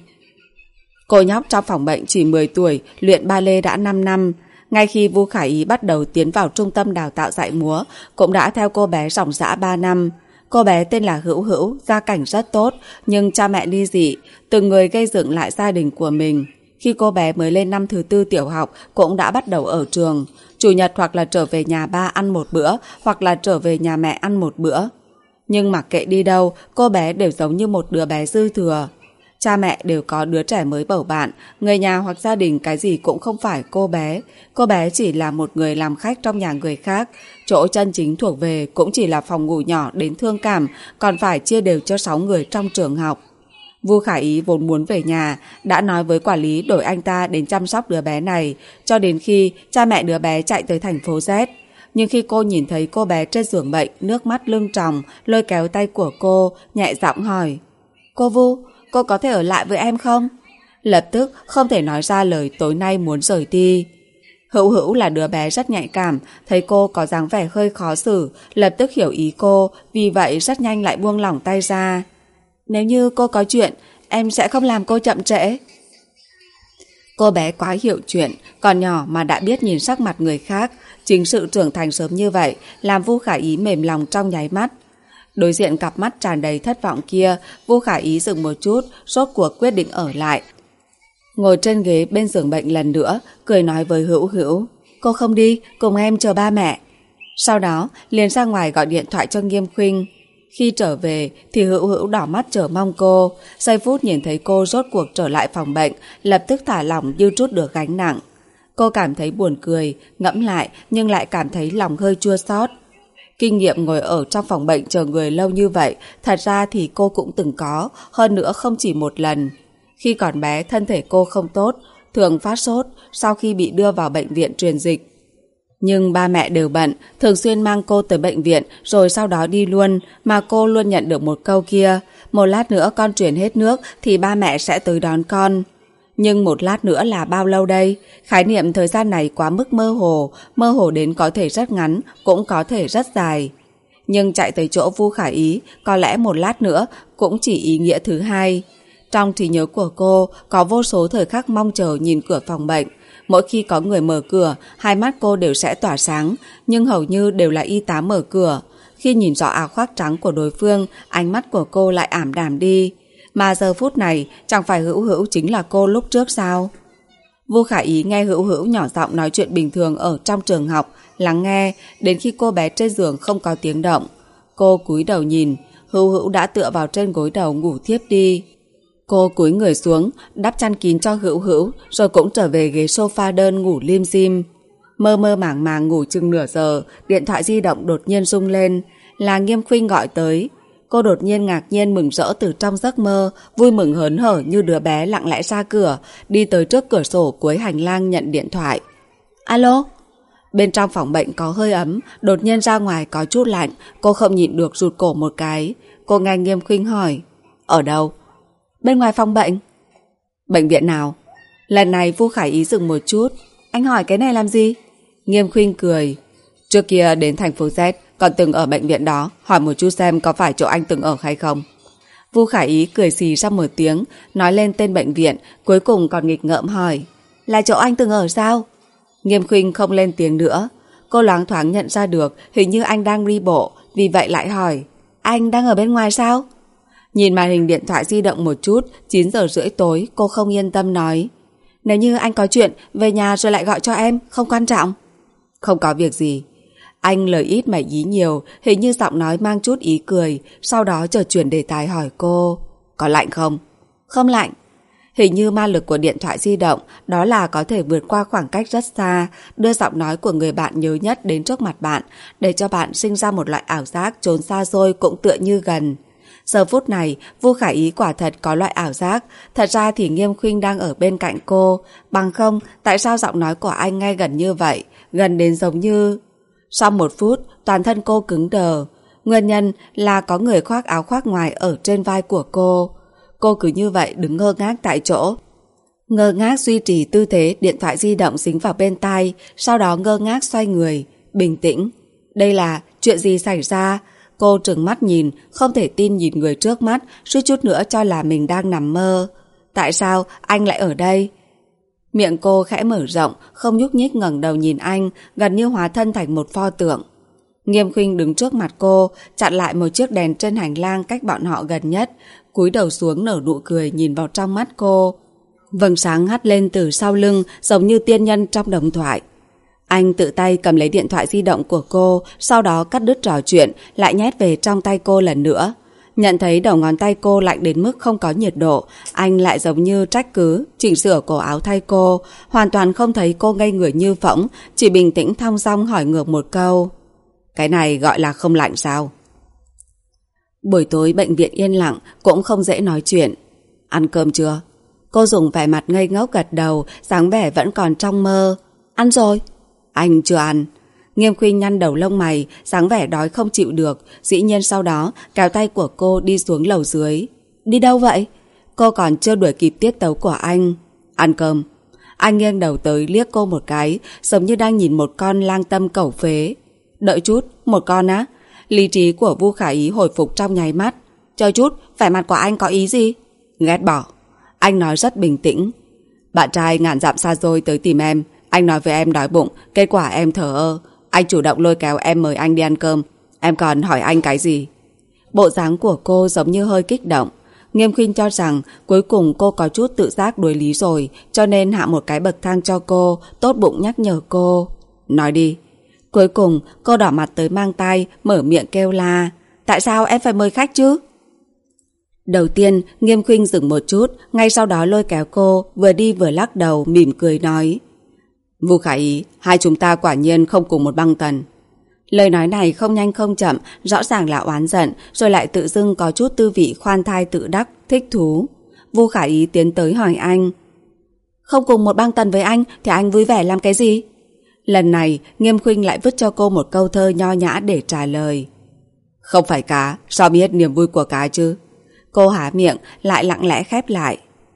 Cô nhóc trong phòng bệnh chỉ mười tuổi, luyện ba lê đã năm năm. Ngay khi Vu Khải Ý bắt đầu tiến vào trung tâm đào tạo dạy múa, cũng đã theo cô bé ròng rã ba năm. Cô bé tên là Hữu Hữu, gia cảnh rất tốt, nhưng cha mẹ ly dị, từng người gây dựng lại gia đình của mình. Khi cô bé mới lên năm thứ tư tiểu học cũng đã bắt đầu ở trường. Chủ nhật hoặc là trở về nhà ba ăn một bữa, hoặc là trở về nhà mẹ ăn một bữa. Nhưng mặc kệ đi đâu, cô bé đều giống như một đứa bé dư thừa. Cha mẹ đều có đứa trẻ mới bầu bạn, người nhà hoặc gia đình cái gì cũng không phải cô bé. Cô bé chỉ là một người làm khách trong nhà người khác. Chỗ chân chính thuộc về cũng chỉ là phòng ngủ nhỏ đến thương cảm, còn phải chia đều cho sáu người trong trường học. Vu Khả Ý vốn muốn về nhà, đã nói với quản lý đổi anh ta đến chăm sóc đứa bé này, cho đến khi cha mẹ đứa bé chạy tới thành phố Z. Nhưng khi cô nhìn thấy cô bé trên giường bệnh, nước mắt lưng tròng, lôi kéo tay của cô, nhẹ giọng hỏi: Cô Vu, cô có thể ở lại với em không? Lập tức không thể nói ra lời tối nay muốn rời đi. Hữu Hữu là đứa bé rất nhạy cảm, thấy cô có dáng vẻ hơi khó xử, lập tức hiểu ý cô, vì vậy rất nhanh lại buông lỏng tay ra. Nếu như cô có chuyện, em sẽ không làm cô chậm trễ. Cô bé quá hiểu chuyện, còn nhỏ mà đã biết nhìn sắc mặt người khác. Chính sự trưởng thành sớm như vậy làm Vu Khả Ý mềm lòng trong nháy mắt. Đối diện cặp mắt tràn đầy thất vọng kia, Vu Khả Ý dừng một chút, rốt cuộc quyết định ở lại. Ngồi trên ghế bên giường bệnh lần nữa, cười nói với Hữu Hữu: Cô không đi, cùng em chờ ba mẹ. Sau đó liền ra ngoài gọi điện thoại cho Nghiêm Khuynh. Khi trở về thì Hữu Hữu đỏ mắt chờ mong cô. Giây phút nhìn thấy cô rốt cuộc trở lại phòng bệnh, lập tức thả lỏng như trút được gánh nặng. Cô cảm thấy buồn cười, ngẫm lại nhưng lại cảm thấy lòng hơi chua xót. Kinh nghiệm ngồi ở trong phòng bệnh chờ người lâu như vậy, thật ra thì cô cũng từng có, hơn nữa không chỉ một lần. Khi còn bé thân thể cô không tốt, thường phát sốt sau khi bị đưa vào bệnh viện truyền dịch. Nhưng ba mẹ đều bận, thường xuyên mang cô tới bệnh viện rồi sau đó đi luôn, mà cô luôn nhận được một câu kia: một lát nữa con truyền hết nước thì ba mẹ sẽ tới đón con. Nhưng một lát nữa là bao lâu đây? Khái niệm thời gian này quá mức mơ hồ, mơ hồ đến có thể rất ngắn, cũng có thể rất dài. Nhưng chạy tới chỗ Vu Khả Ý, có lẽ một lát nữa cũng chỉ ý nghĩa thứ hai. Trong trí nhớ của cô, có vô số thời khắc mong chờ nhìn cửa phòng bệnh. Mỗi khi có người mở cửa, hai mắt cô đều sẽ tỏa sáng, nhưng hầu như đều là y tá mở cửa. Khi nhìn rõ áo khoác trắng của đối phương, ánh mắt của cô lại ảm đạm đi. Mà giờ phút này, chẳng phải Hữu Hữu chính là cô lúc trước sao? Vu Khả Ý nghe Hữu Hữu nhỏ giọng nói chuyện bình thường ở trong trường học, lắng nghe, đến khi cô bé trên giường không có tiếng động. Cô cúi đầu nhìn, Hữu Hữu đã tựa vào trên gối đầu ngủ thiếp đi. Cô cúi người xuống, đắp chăn kín cho Hữu Hữu, rồi cũng trở về ghế sofa đơn ngủ lim dim. Mơ mơ màng màng ngủ chừng nửa giờ, điện thoại di động đột nhiên rung lên, là Nghiêm Khuynh gọi tới. Cô đột nhiên ngạc nhiên mừng rỡ từ trong giấc mơ, vui mừng hớn hở như đứa bé lặng lẽ ra cửa, đi tới trước cửa sổ cuối hành lang nhận điện thoại. Alo? Bên trong phòng bệnh có hơi ấm, đột nhiên ra ngoài có chút lạnh, cô không nhịn được rụt cổ một cái. Cô nghe Nghiêm Khuynh hỏi: Ở đâu? Bên ngoài phòng bệnh. Bệnh viện nào? Lần này Vu Khả Ý dừng một chút. Anh hỏi cái này làm gì? Nghiêm Khuynh cười: Trước kia đến thành phố Z, còn từng ở bệnh viện đó, hỏi một chút xem có phải chỗ anh từng ở hay không. Vu Khả Ý cười xì ra một tiếng, nói lên tên bệnh viện, cuối cùng còn nghịch ngợm hỏi: Là chỗ anh từng ở sao? Nghiêm Khuynh không lên tiếng nữa. Cô loáng thoáng nhận ra được hình như anh đang đi bộ, vì vậy lại hỏi: Anh đang ở bên ngoài sao? Nhìn màn hình điện thoại di động một chút, chín giờ rưỡi tối, cô không yên tâm nói: Nếu như anh có chuyện, về nhà rồi lại gọi cho em, không quan trọng. Không có việc gì. Anh lời ít mà ý nhiều, hình như giọng nói mang chút ý cười, sau đó chợt chuyển đề tài hỏi cô: Có lạnh không? Không lạnh. Hình như ma lực của điện thoại di động, đó là có thể vượt qua khoảng cách rất xa, đưa giọng nói của người bạn nhớ nhất đến trước mặt bạn, để cho bạn sinh ra một loại ảo giác trốn xa xôi cũng tựa như gần. Giờ phút này, Vu Khả Ý quả thật có loại ảo giác, thật ra thì Nghiêm Khuynh đang ở bên cạnh cô, bằng không, tại sao giọng nói của anh ngay gần như vậy, gần đến giống như... Sau một phút, toàn thân cô cứng đờ. Nguyên nhân là có người khoác áo khoác ngoài ở trên vai của cô. Cô cứ như vậy đứng ngơ ngác tại chỗ. Ngơ ngác duy trì tư thế điện thoại di động dính vào bên tai, sau đó ngơ ngác xoay người, bình tĩnh. Đây là chuyện gì xảy ra? Cô trừng mắt nhìn, không thể tin nhìn người trước mắt, suýt chút nữa cho là mình đang nằm mơ. Tại sao anh lại ở đây? Miệng cô khẽ mở rộng, không nhúc nhích ngẩng đầu nhìn anh, gần như hóa thân thành một pho tượng. Nghiêm Khuynh đứng trước mặt cô, chặn lại một chiếc đèn trên hành lang cách bọn họ gần nhất, cúi đầu xuống nở nụ cười nhìn vào trong mắt cô. Vầng sáng hắt lên từ sau lưng giống như tiên nhân trong đồng thoại. Anh tự tay cầm lấy điện thoại di động của cô, sau đó cắt đứt trò chuyện, lại nhét về trong tay cô lần nữa. Nhận thấy đầu ngón tay cô lạnh đến mức không có nhiệt độ, anh lại giống như trách cứ, chỉnh sửa cổ áo thay cô, hoàn toàn không thấy cô ngây người như phỗng, chỉ bình tĩnh thong dong hỏi ngược một câu. Cái này gọi là không lạnh sao? Buổi tối bệnh viện yên lặng, cũng không dễ nói chuyện. Ăn cơm chưa? Cô dùng vẻ mặt ngây ngốc gật đầu, dáng vẻ vẫn còn trong mơ. Ăn rồi. Anh chưa ăn. Nghiêm Khuynh nhăn đầu lông mày, dáng vẻ đói không chịu được, dĩ nhiên sau đó kéo tay của cô đi xuống lầu dưới. Đi đâu vậy? Cô còn chưa đuổi kịp tiết tấu của anh. Ăn cơm. Anh nghiêng đầu tới liếc cô một cái, giống như đang nhìn một con lang tâm cẩu phế. Đợi chút, một con á? Lý trí của Vu Khả Ý hồi phục trong nháy mắt. Chờ chút, vẻ mặt của anh có ý gì? Ghét bỏ. Anh nói rất bình tĩnh. Bạn trai ngàn dặm xa xôi tới tìm em. Anh nói với em đói bụng, kết quả em thờ ơ. Anh chủ động lôi kéo em mời anh đi ăn cơm. Em còn hỏi anh cái gì? Bộ dáng của cô giống như hơi kích động. Nghiêm Khuynh cho rằng cuối cùng cô có chút tự giác đối lý rồi, cho nên hạ một cái bậc thang cho cô, tốt bụng nhắc nhở cô. Nói đi. Cuối cùng cô đỏ mặt tới mang tai, mở miệng kêu la. Tại sao em phải mời khách chứ? Đầu tiên Nghiêm Khuynh dừng một chút, ngay sau đó lôi kéo cô, vừa đi vừa lắc đầu, mỉm cười nói. Vu Khả Ý, hai chúng ta quả nhiên không cùng một băng tần. Lời nói này không nhanh không chậm, rõ ràng là oán giận, rồi lại tự dưng có chút tư vị khoan thai tự đắc, thích thú. Vu Khả Ý tiến tới hỏi anh. Không cùng một băng tần với anh thì anh vui vẻ làm cái gì? Lần này Nghiêm Khuynh lại vứt cho cô một câu thơ nho nhã để trả lời. Không phải cá, sao biết niềm vui của cá chứ? Cô há miệng lại lặng lẽ khép lại.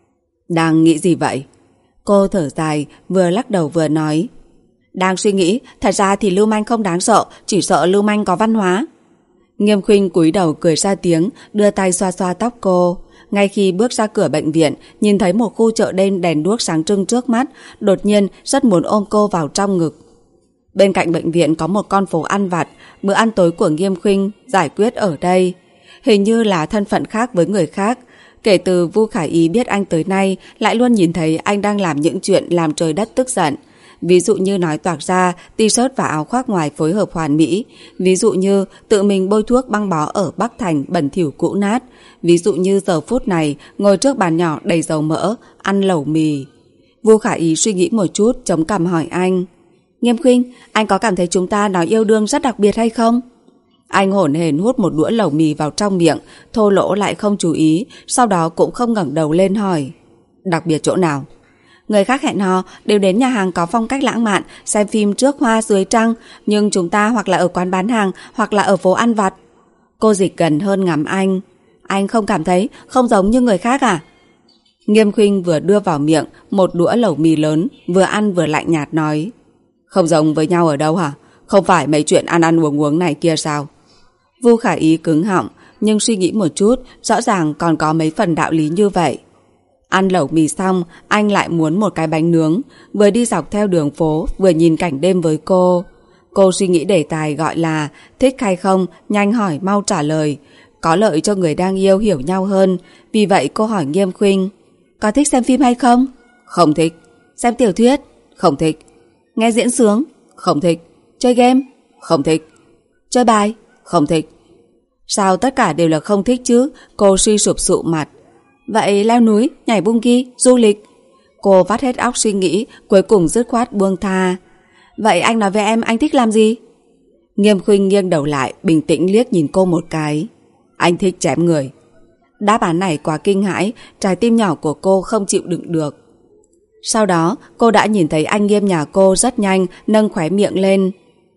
Đang nghĩ gì vậy? Cô thở dài, vừa lắc đầu vừa nói. Đang suy nghĩ, thật ra thì lưu manh không đáng sợ, chỉ sợ lưu manh có văn hóa. Nghiêm Khuynh cúi đầu cười ra tiếng, đưa tay xoa xoa tóc cô. Ngay khi bước ra cửa bệnh viện, nhìn thấy một khu chợ đêm đèn đuốc sáng trưng trước mắt, đột nhiên rất muốn ôm cô vào trong ngực. Bên cạnh bệnh viện có một con phố ăn vặt, bữa ăn tối của Nghiêm Khuynh giải quyết ở đây. Hình như là thân phận khác với người khác. Kể từ Vu Khả Ý biết anh tới nay, lại luôn nhìn thấy anh đang làm những chuyện làm trời đất tức giận. Ví dụ như nói toạc ra, t-shirt và áo khoác ngoài phối hợp hoàn mỹ. Ví dụ như tự mình bôi thuốc băng bó ở Bắc Thành bẩn thỉu cũ nát. Ví dụ như giờ phút này, ngồi trước bàn nhỏ đầy dầu mỡ, ăn lẩu mì. Vu Khả Ý suy nghĩ một chút, chống cằm hỏi anh. Nghiêm Khuynh, anh có cảm thấy chúng ta nói yêu đương rất đặc biệt hay không? Anh hổn hển hút một đũa lẩu mì vào trong miệng, thô lỗ lại không chú ý, sau đó cũng không ngẩng đầu lên hỏi. Đặc biệt chỗ nào? Người khác hẹn hò đều đến nhà hàng có phong cách lãng mạn, xem phim trước hoa dưới trăng, nhưng chúng ta hoặc là ở quán bán hàng, hoặc là ở phố ăn vặt. Cô dịch gần hơn ngắm anh. Anh không cảm thấy không giống như người khác à? Nghiêm Khuynh vừa đưa vào miệng một đũa lẩu mì lớn, vừa ăn vừa lạnh nhạt nói. Không giống với nhau ở đâu hả? Không phải mấy chuyện ăn ăn uống uống này kia sao? Vu Khả Ý cứng họng, nhưng suy nghĩ một chút, rõ ràng còn có mấy phần đạo lý như vậy. Ăn lẩu mì xong, anh lại muốn một cái bánh nướng, vừa đi dọc theo đường phố, vừa nhìn cảnh đêm với cô. Cô suy nghĩ đề tài gọi là thích hay không, nhanh hỏi mau trả lời, có lợi cho người đang yêu hiểu nhau hơn. Vì vậy cô hỏi Nghiêm Khuynh, có thích xem phim hay không? Không thích. Xem tiểu thuyết? Không thích. Nghe diễn sướng? Không thích. Chơi game? Không thích. Chơi bài? Không thích. Sao tất cả đều là không thích chứ? Cô suy sụp sụ mặt. Vậy leo núi, nhảy bungee, du lịch? Cô vắt hết óc suy nghĩ, cuối cùng dứt khoát buông tha. Vậy anh nói với em anh thích làm gì? Nghiêm Khuynh nghiêng đầu lại, bình tĩnh liếc nhìn cô một cái. Anh thích chém người. Đáp án này quá kinh hãi, trái tim nhỏ của cô không chịu đựng được. Sau đó cô đã nhìn thấy anh Nghiêm nhà cô rất nhanh, nâng khóe miệng lên.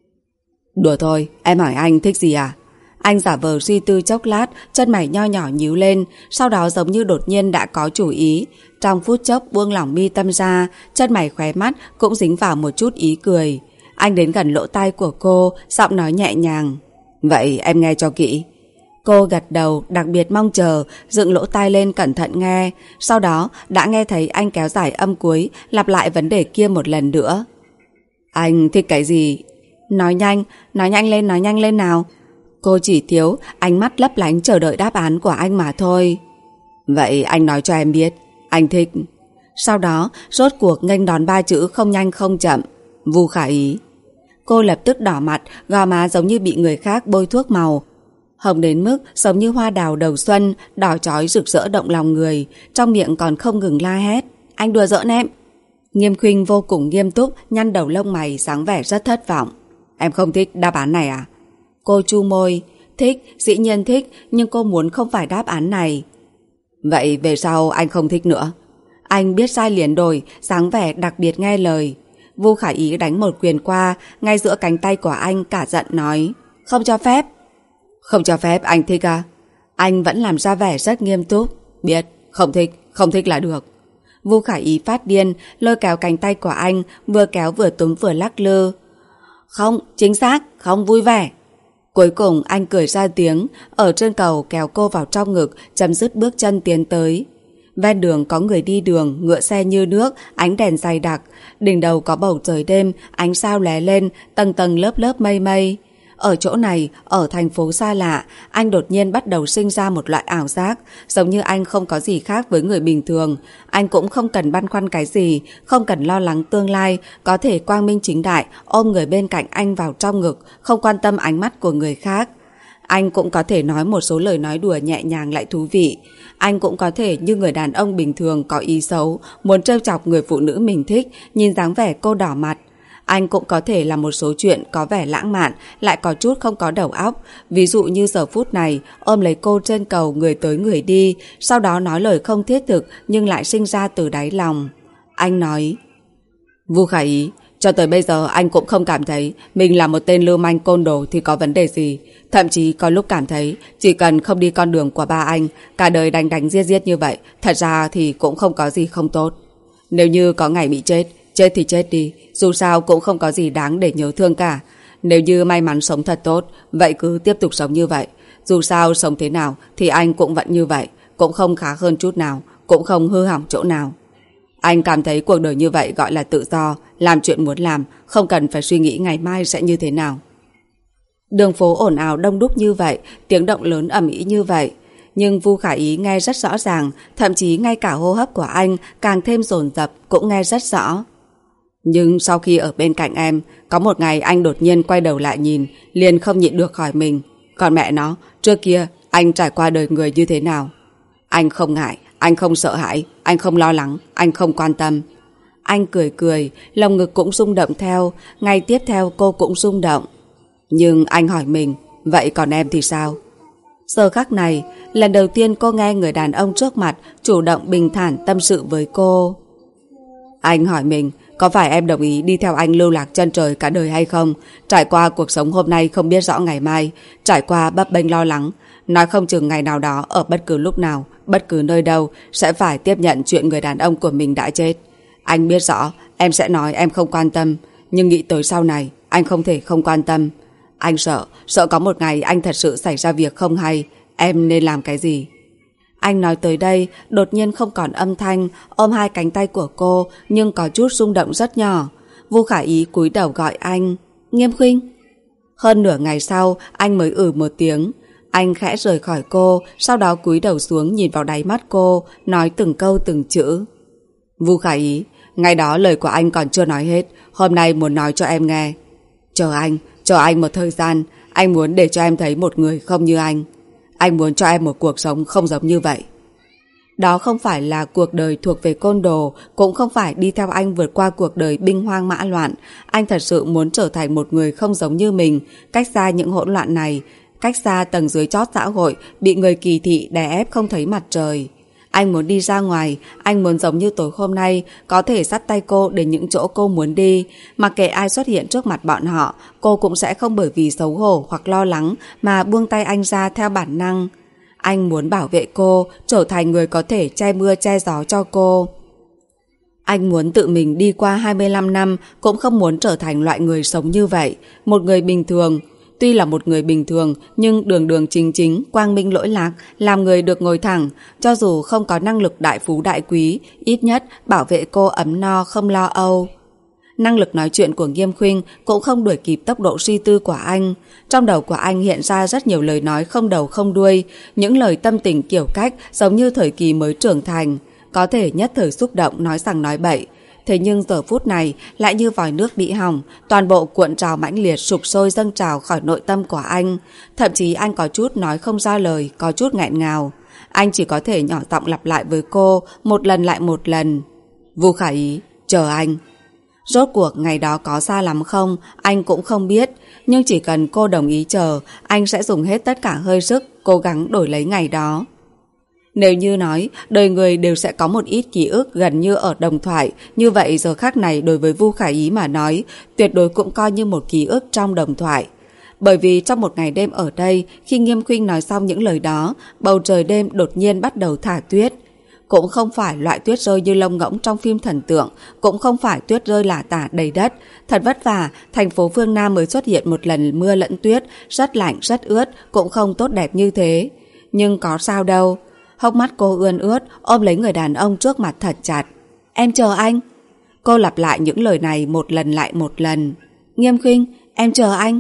Đùa thôi, em hỏi anh thích gì à? Anh giả vờ suy tư chốc lát, chân mày nho nhỏ nhíu lên, sau đó giống như đột nhiên đã có chủ ý. Trong phút chốc buông lỏng mi tâm ra, chân mày khóe mắt cũng dính vào một chút ý cười. Anh đến gần lỗ tai của cô, giọng nói nhẹ nhàng. Vậy em nghe cho kỹ. Cô gật đầu, đặc biệt mong chờ, dựng lỗ tai lên cẩn thận nghe. Sau đó đã nghe thấy anh kéo dài âm cuối, lặp lại vấn đề kia một lần nữa. Anh thích cái gì? Nói nhanh, nói nhanh lên, nói nhanh lên nào. Cô chỉ thiếu ánh mắt lấp lánh chờ đợi đáp án của anh mà thôi. Vậy anh nói cho em biết, anh thích. Sau đó rốt cuộc nghênh đón ba chữ không nhanh không chậm: Vu Khả Ý. Cô lập tức đỏ mặt, gò má giống như bị người khác bôi thuốc màu, hồng đến mức giống như hoa đào đầu xuân, đỏ chói rực rỡ động lòng người, trong miệng còn không ngừng la hét: Anh đùa giỡn em. Nghiêm Khuynh vô cùng nghiêm túc, nhăn đầu lông mày, dáng vẻ rất thất vọng. Em không thích đáp án này à? Cô chu môi. Thích, dĩ nhiên thích, nhưng cô muốn không phải đáp án này. Vậy về sau anh không thích nữa? Anh biết sai liền đổi, dáng vẻ đặc biệt nghe lời. Vu Khả Ý đánh một quyền qua, ngay giữa cánh tay của anh, cả giận nói: Không cho phép. Không cho phép anh thích à? Anh vẫn làm ra vẻ rất nghiêm túc. Biết, không thích, không thích là được. Vu Khả Ý phát điên, lôi kéo cánh tay của anh, vừa kéo vừa túm vừa lắc lư. Không, chính xác, không vui vẻ. Cuối cùng anh cười ra tiếng, ở trên cầu kéo cô vào trong ngực, chấm dứt bước chân tiến tới. Ven đường có người đi đường, ngựa xe như nước, ánh đèn dày đặc, đỉnh đầu có bầu trời đêm, ánh sao lóe lên, tầng tầng lớp lớp mây mây. Ở chỗ này, ở thành phố xa lạ, anh đột nhiên bắt đầu sinh ra một loại ảo giác, giống như anh không có gì khác với người bình thường. Anh cũng không cần băn khoăn cái gì, không cần lo lắng tương lai, có thể quang minh chính đại ôm người bên cạnh anh vào trong ngực, không quan tâm ánh mắt của người khác. Anh cũng có thể nói một số lời nói đùa nhẹ nhàng lại thú vị. Anh cũng có thể như người đàn ông bình thường có ý xấu, muốn trêu chọc người phụ nữ mình thích, nhìn dáng vẻ cô đỏ mặt. Anh cũng có thể làm một số chuyện có vẻ lãng mạn, lại có chút không có đầu óc. Ví dụ như giờ phút này, ôm lấy cô trên cầu người tới người đi, sau đó nói lời không thiết thực nhưng lại sinh ra từ đáy lòng. Anh nói: Vu Khả Ý, cho tới bây giờ anh cũng không cảm thấy mình là một tên lưu manh côn đồ thì có vấn đề gì. Thậm chí có lúc cảm thấy chỉ cần không đi con đường của ba anh, cả đời đánh đánh giết giết như vậy, thật ra thì cũng không có gì không tốt. Nếu như có ngày bị chết, chết thì chết đi, dù sao cũng không có gì đáng để nhớ thương cả. Nếu như may mắn sống thật tốt, vậy cứ tiếp tục sống như vậy. Dù sao sống thế nào thì anh cũng vẫn như vậy, cũng không khá hơn chút nào, cũng không hư hỏng chỗ nào. Anh cảm thấy cuộc đời như vậy gọi là tự do, làm chuyện muốn làm, không cần phải suy nghĩ ngày mai sẽ như thế nào. Đường phố ồn ào đông đúc như vậy, tiếng động lớn ầm ĩ như vậy, nhưng Vu Khả Ý nghe rất rõ ràng, thậm chí ngay cả hô hấp của anh càng thêm dồn dập cũng nghe rất rõ. Nhưng sau khi ở bên cạnh em, có một ngày anh đột nhiên quay đầu lại nhìn, liền không nhịn được hỏi mình: Còn mẹ nó, trước kia anh trải qua đời người như thế nào? Anh không ngại, anh không sợ hãi, anh không lo lắng, anh không quan tâm. Anh cười cười, lồng ngực cũng rung động theo, ngay tiếp theo cô cũng rung động. Nhưng anh hỏi mình: Vậy còn em thì sao? Giờ khắc này, lần đầu tiên cô nghe người đàn ông trước mặt chủ động bình thản tâm sự với cô. Anh hỏi mình: Có phải em đồng ý đi theo anh lưu lạc chân trời cả đời hay không? Trải qua cuộc sống hôm nay không biết rõ ngày mai, trải qua bấp bênh lo lắng, nói không chừng ngày nào đó ở bất cứ lúc nào, bất cứ nơi đâu sẽ phải tiếp nhận chuyện người đàn ông của mình đã chết. Anh biết rõ em sẽ nói em không quan tâm, nhưng nghĩ tới sau này anh không thể không quan tâm. Anh sợ, sợ có một ngày anh thật sự xảy ra việc không hay, em nên làm cái gì? Anh nói tới đây, đột nhiên không còn âm thanh, ôm hai cánh tay của cô, nhưng có chút rung động rất nhỏ. Vu Khả Ý cúi đầu gọi anh: Nghiêm Khuynh. Hơn nửa ngày sau, anh mới ử một tiếng. Anh khẽ rời khỏi cô, sau đó cúi đầu xuống nhìn vào đáy mắt cô, nói từng câu từng chữ: Vu Khả Ý, ngày đó lời của anh còn chưa nói hết, hôm nay muốn nói cho em nghe. Chờ anh, chờ anh một thời gian, anh muốn để cho em thấy một người không như anh. Anh muốn cho em một cuộc sống không giống như vậy. Đó không phải là cuộc đời thuộc về côn đồ, cũng không phải đi theo anh vượt qua cuộc đời binh hoang mã loạn. Anh thật sự muốn trở thành một người không giống như mình, cách xa những hỗn loạn này, cách xa tầng dưới chót xã hội, bị người kỳ thị đè ép không thấy mặt trời. Anh muốn đi ra ngoài, anh muốn giống như tối hôm nay, có thể dắt tay cô đến những chỗ cô muốn đi. Mặc kệ ai xuất hiện trước mặt bọn họ, cô cũng sẽ không bởi vì xấu hổ hoặc lo lắng mà buông tay anh ra theo bản năng. Anh muốn bảo vệ cô, trở thành người có thể che mưa che gió cho cô. Anh muốn tự mình đi qua hai mươi lăm năm, cũng không muốn trở thành loại người sống như vậy, một người bình thường. Tuy là một người bình thường, nhưng đường đường chính chính, quang minh lỗi lạc, làm người được ngồi thẳng, cho dù không có năng lực đại phú đại quý, ít nhất bảo vệ cô ấm no không lo âu. Năng lực nói chuyện của Nghiêm Khuynh cũng không đuổi kịp tốc độ suy tư của anh. Trong đầu của anh hiện ra rất nhiều lời nói không đầu không đuôi, những lời tâm tình kiểu cách giống như thời kỳ mới trưởng thành, có thể nhất thời xúc động nói rằng nói bậy. Thế nhưng giờ phút này lại như vòi nước bị hỏng, toàn bộ cuộn trào mãnh liệt sục sôi dâng trào khỏi nội tâm của anh. Thậm chí anh có chút nói không ra lời, có chút nghẹn ngào. Anh chỉ có thể nhỏ giọng lặp lại với cô một lần lại một lần. Vu Khả Ý, chờ anh. Rốt cuộc ngày đó có xa lắm không, anh cũng không biết. Nhưng chỉ cần cô đồng ý chờ, anh sẽ dùng hết tất cả hơi sức, cố gắng đổi lấy ngày đó. Nếu như nói, đời người đều sẽ có một ít ký ức gần như ở đồng thoại, như vậy giờ khắc này đối với Vu Khả Ý mà nói, tuyệt đối cũng coi như một ký ức trong đồng thoại. Bởi vì trong một ngày đêm ở đây, khi Nghiêm Khuynh nói xong những lời đó, bầu trời đêm đột nhiên bắt đầu thả tuyết. Cũng không phải loại tuyết rơi như lông ngỗng trong phim thần tượng, cũng không phải tuyết rơi lả tả đầy đất. Thật vất vả, thành phố phương Nam mới xuất hiện một lần mưa lẫn tuyết, rất lạnh, rất ướt, cũng không tốt đẹp như thế. Nhưng có sao đâu. Hốc mắt cô ươn ướt, ôm lấy người đàn ông trước mặt thật chặt. Em chờ anh. Cô lặp lại những lời này một lần lại một lần. Nghiêm Khuynh, em chờ anh.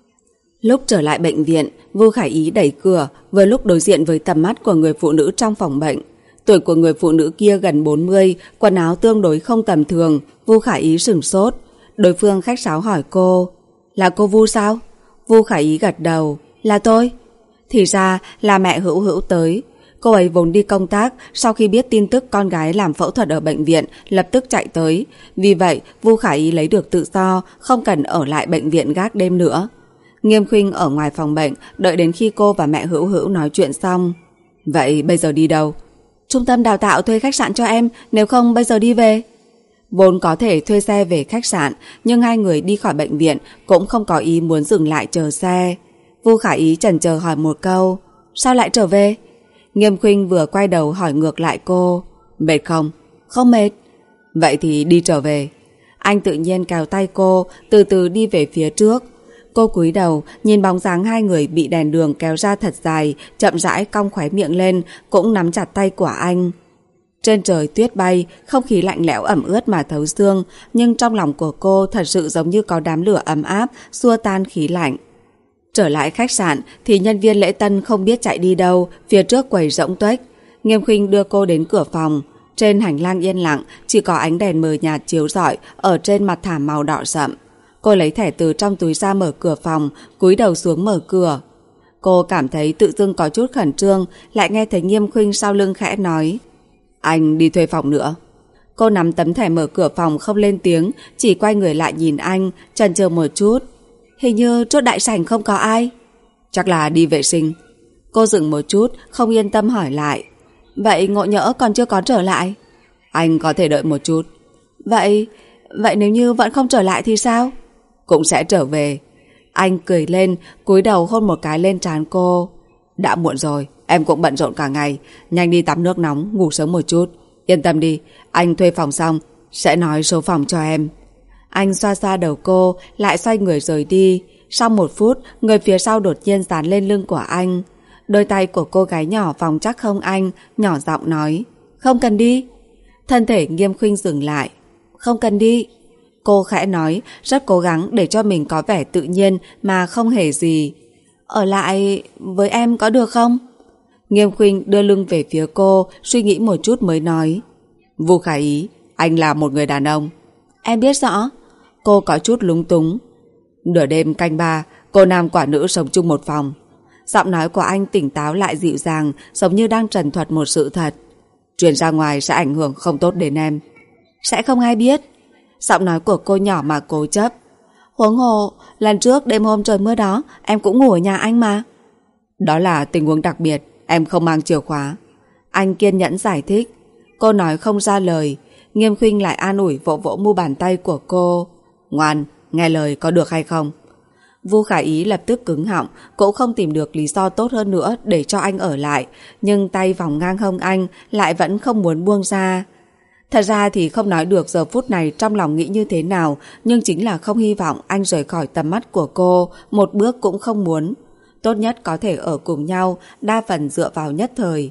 Lúc trở lại bệnh viện, Vu Khả Ý đẩy cửa, vừa lúc đối diện với tầm mắt của người phụ nữ trong phòng bệnh. Tuổi của người phụ nữ kia gần bốn mươi, quần áo tương đối không tầm thường. Vu Khả Ý sửng sốt. Đối phương khách sáo hỏi cô, là cô Vu sao? Vu Khả Ý gật đầu, là tôi. Thì ra là mẹ Hữu Hữu tới. Cô ấy vốn đi công tác, sau khi biết tin tức con gái làm phẫu thuật ở bệnh viện, lập tức chạy tới. Vì vậy, Vu Khả Ý lấy được tự do, không cần ở lại bệnh viện gác đêm nữa. Nghiêm Khuynh ở ngoài phòng bệnh, đợi đến khi cô và mẹ Hữu Hữu nói chuyện xong. Vậy bây giờ đi đâu? Trung tâm đào tạo thuê khách sạn cho em, nếu không bây giờ đi về. Vốn có thể thuê xe về khách sạn, nhưng hai người đi khỏi bệnh viện cũng không có ý muốn dừng lại chờ xe. Vu Khả Ý chần chờ hỏi một câu, sao lại trở về? Nghiêm Khuynh vừa quay đầu hỏi ngược lại cô, mệt không? Không mệt. Vậy thì đi trở về. Anh tự nhiên kéo tay cô, từ từ đi về phía trước. Cô cúi đầu, nhìn bóng dáng hai người bị đèn đường kéo ra thật dài, chậm rãi cong khóe miệng lên, cũng nắm chặt tay của anh. Trên trời tuyết bay, không khí lạnh lẽo ẩm ướt mà thấu xương, nhưng trong lòng của cô thật sự giống như có đám lửa ấm áp, xua tan khí lạnh. Trở lại khách sạn thì nhân viên lễ tân không biết chạy đi đâu, phía trước quầy rỗng tuếch. Nghiêm Khuynh đưa cô đến cửa phòng. Trên hành lang yên lặng, chỉ có ánh đèn mờ nhạt chiếu rọi ở trên mặt thảm màu đỏ sậm. Cô lấy thẻ từ trong túi ra mở cửa phòng, cúi đầu xuống mở cửa. Cô cảm thấy tự dưng có chút khẩn trương, lại nghe thấy Nghiêm Khuynh sau lưng khẽ nói, anh đi thuê phòng nữa. Cô nắm tấm thẻ mở cửa phòng không lên tiếng, chỉ quay người lại nhìn anh, chần chừ một chút. Hình như trước đại sảnh không có ai. Chắc là đi vệ sinh. Cô dừng một chút, không yên tâm hỏi lại. Vậy ngộ nhỡ còn chưa có trở lại? Anh có thể đợi một chút. Vậy, vậy nếu như vẫn không trở lại thì sao? Cũng sẽ trở về. Anh cười lên, cúi đầu hôn một cái lên trán cô. Đã muộn rồi, em cũng bận rộn cả ngày. Nhanh đi tắm nước nóng, ngủ sớm một chút. Yên tâm đi, anh thuê phòng xong sẽ nói số phòng cho em. Anh xoa xoa đầu cô, lại xoay người rời đi. Sau một phút, người phía sau đột nhiên dán lên lưng của anh. Đôi tay của cô gái nhỏ vòng chắc không anh, nhỏ giọng nói, không cần đi. Thân thể Nghiêm Khuynh dừng lại. Không cần đi. Cô khẽ nói, rất cố gắng để cho mình có vẻ tự nhiên mà không hề gì. Ở lại với em có được không? Nghiêm Khuynh đưa lưng về phía cô, suy nghĩ một chút mới nói, Vu Khả Ý, anh là một người đàn ông. Em biết rõ. Cô có chút lúng túng. Nửa đêm canh ba, cô nam quả nữ sống chung một phòng. Giọng nói của anh tỉnh táo lại dịu dàng, giống như đang trần thuật một sự thật. Truyền ra ngoài sẽ ảnh hưởng không tốt đến em. Sẽ không ai biết. Giọng nói của cô nhỏ mà cố chấp. Huống hồ, lần trước đêm hôm trời mưa đó, em cũng ngủ ở nhà anh mà. Đó là tình huống đặc biệt, em không mang chìa khóa. Anh kiên nhẫn giải thích. Cô nói không ra lời. Nghiêm Khuynh lại an ủi vỗ vỗ mu bàn tay của cô. Ngoan, nghe lời có được hay không? Vu Khả Ý lập tức cứng họng, cũng không tìm được lý do tốt hơn nữa để cho anh ở lại, nhưng tay vòng ngang hông anh lại vẫn không muốn buông ra. Thật ra thì không nói được giờ phút này trong lòng nghĩ như thế nào, nhưng chính là không hy vọng anh rời khỏi tầm mắt của cô, một bước cũng không muốn. Tốt nhất có thể ở cùng nhau, đa phần dựa vào nhất thời.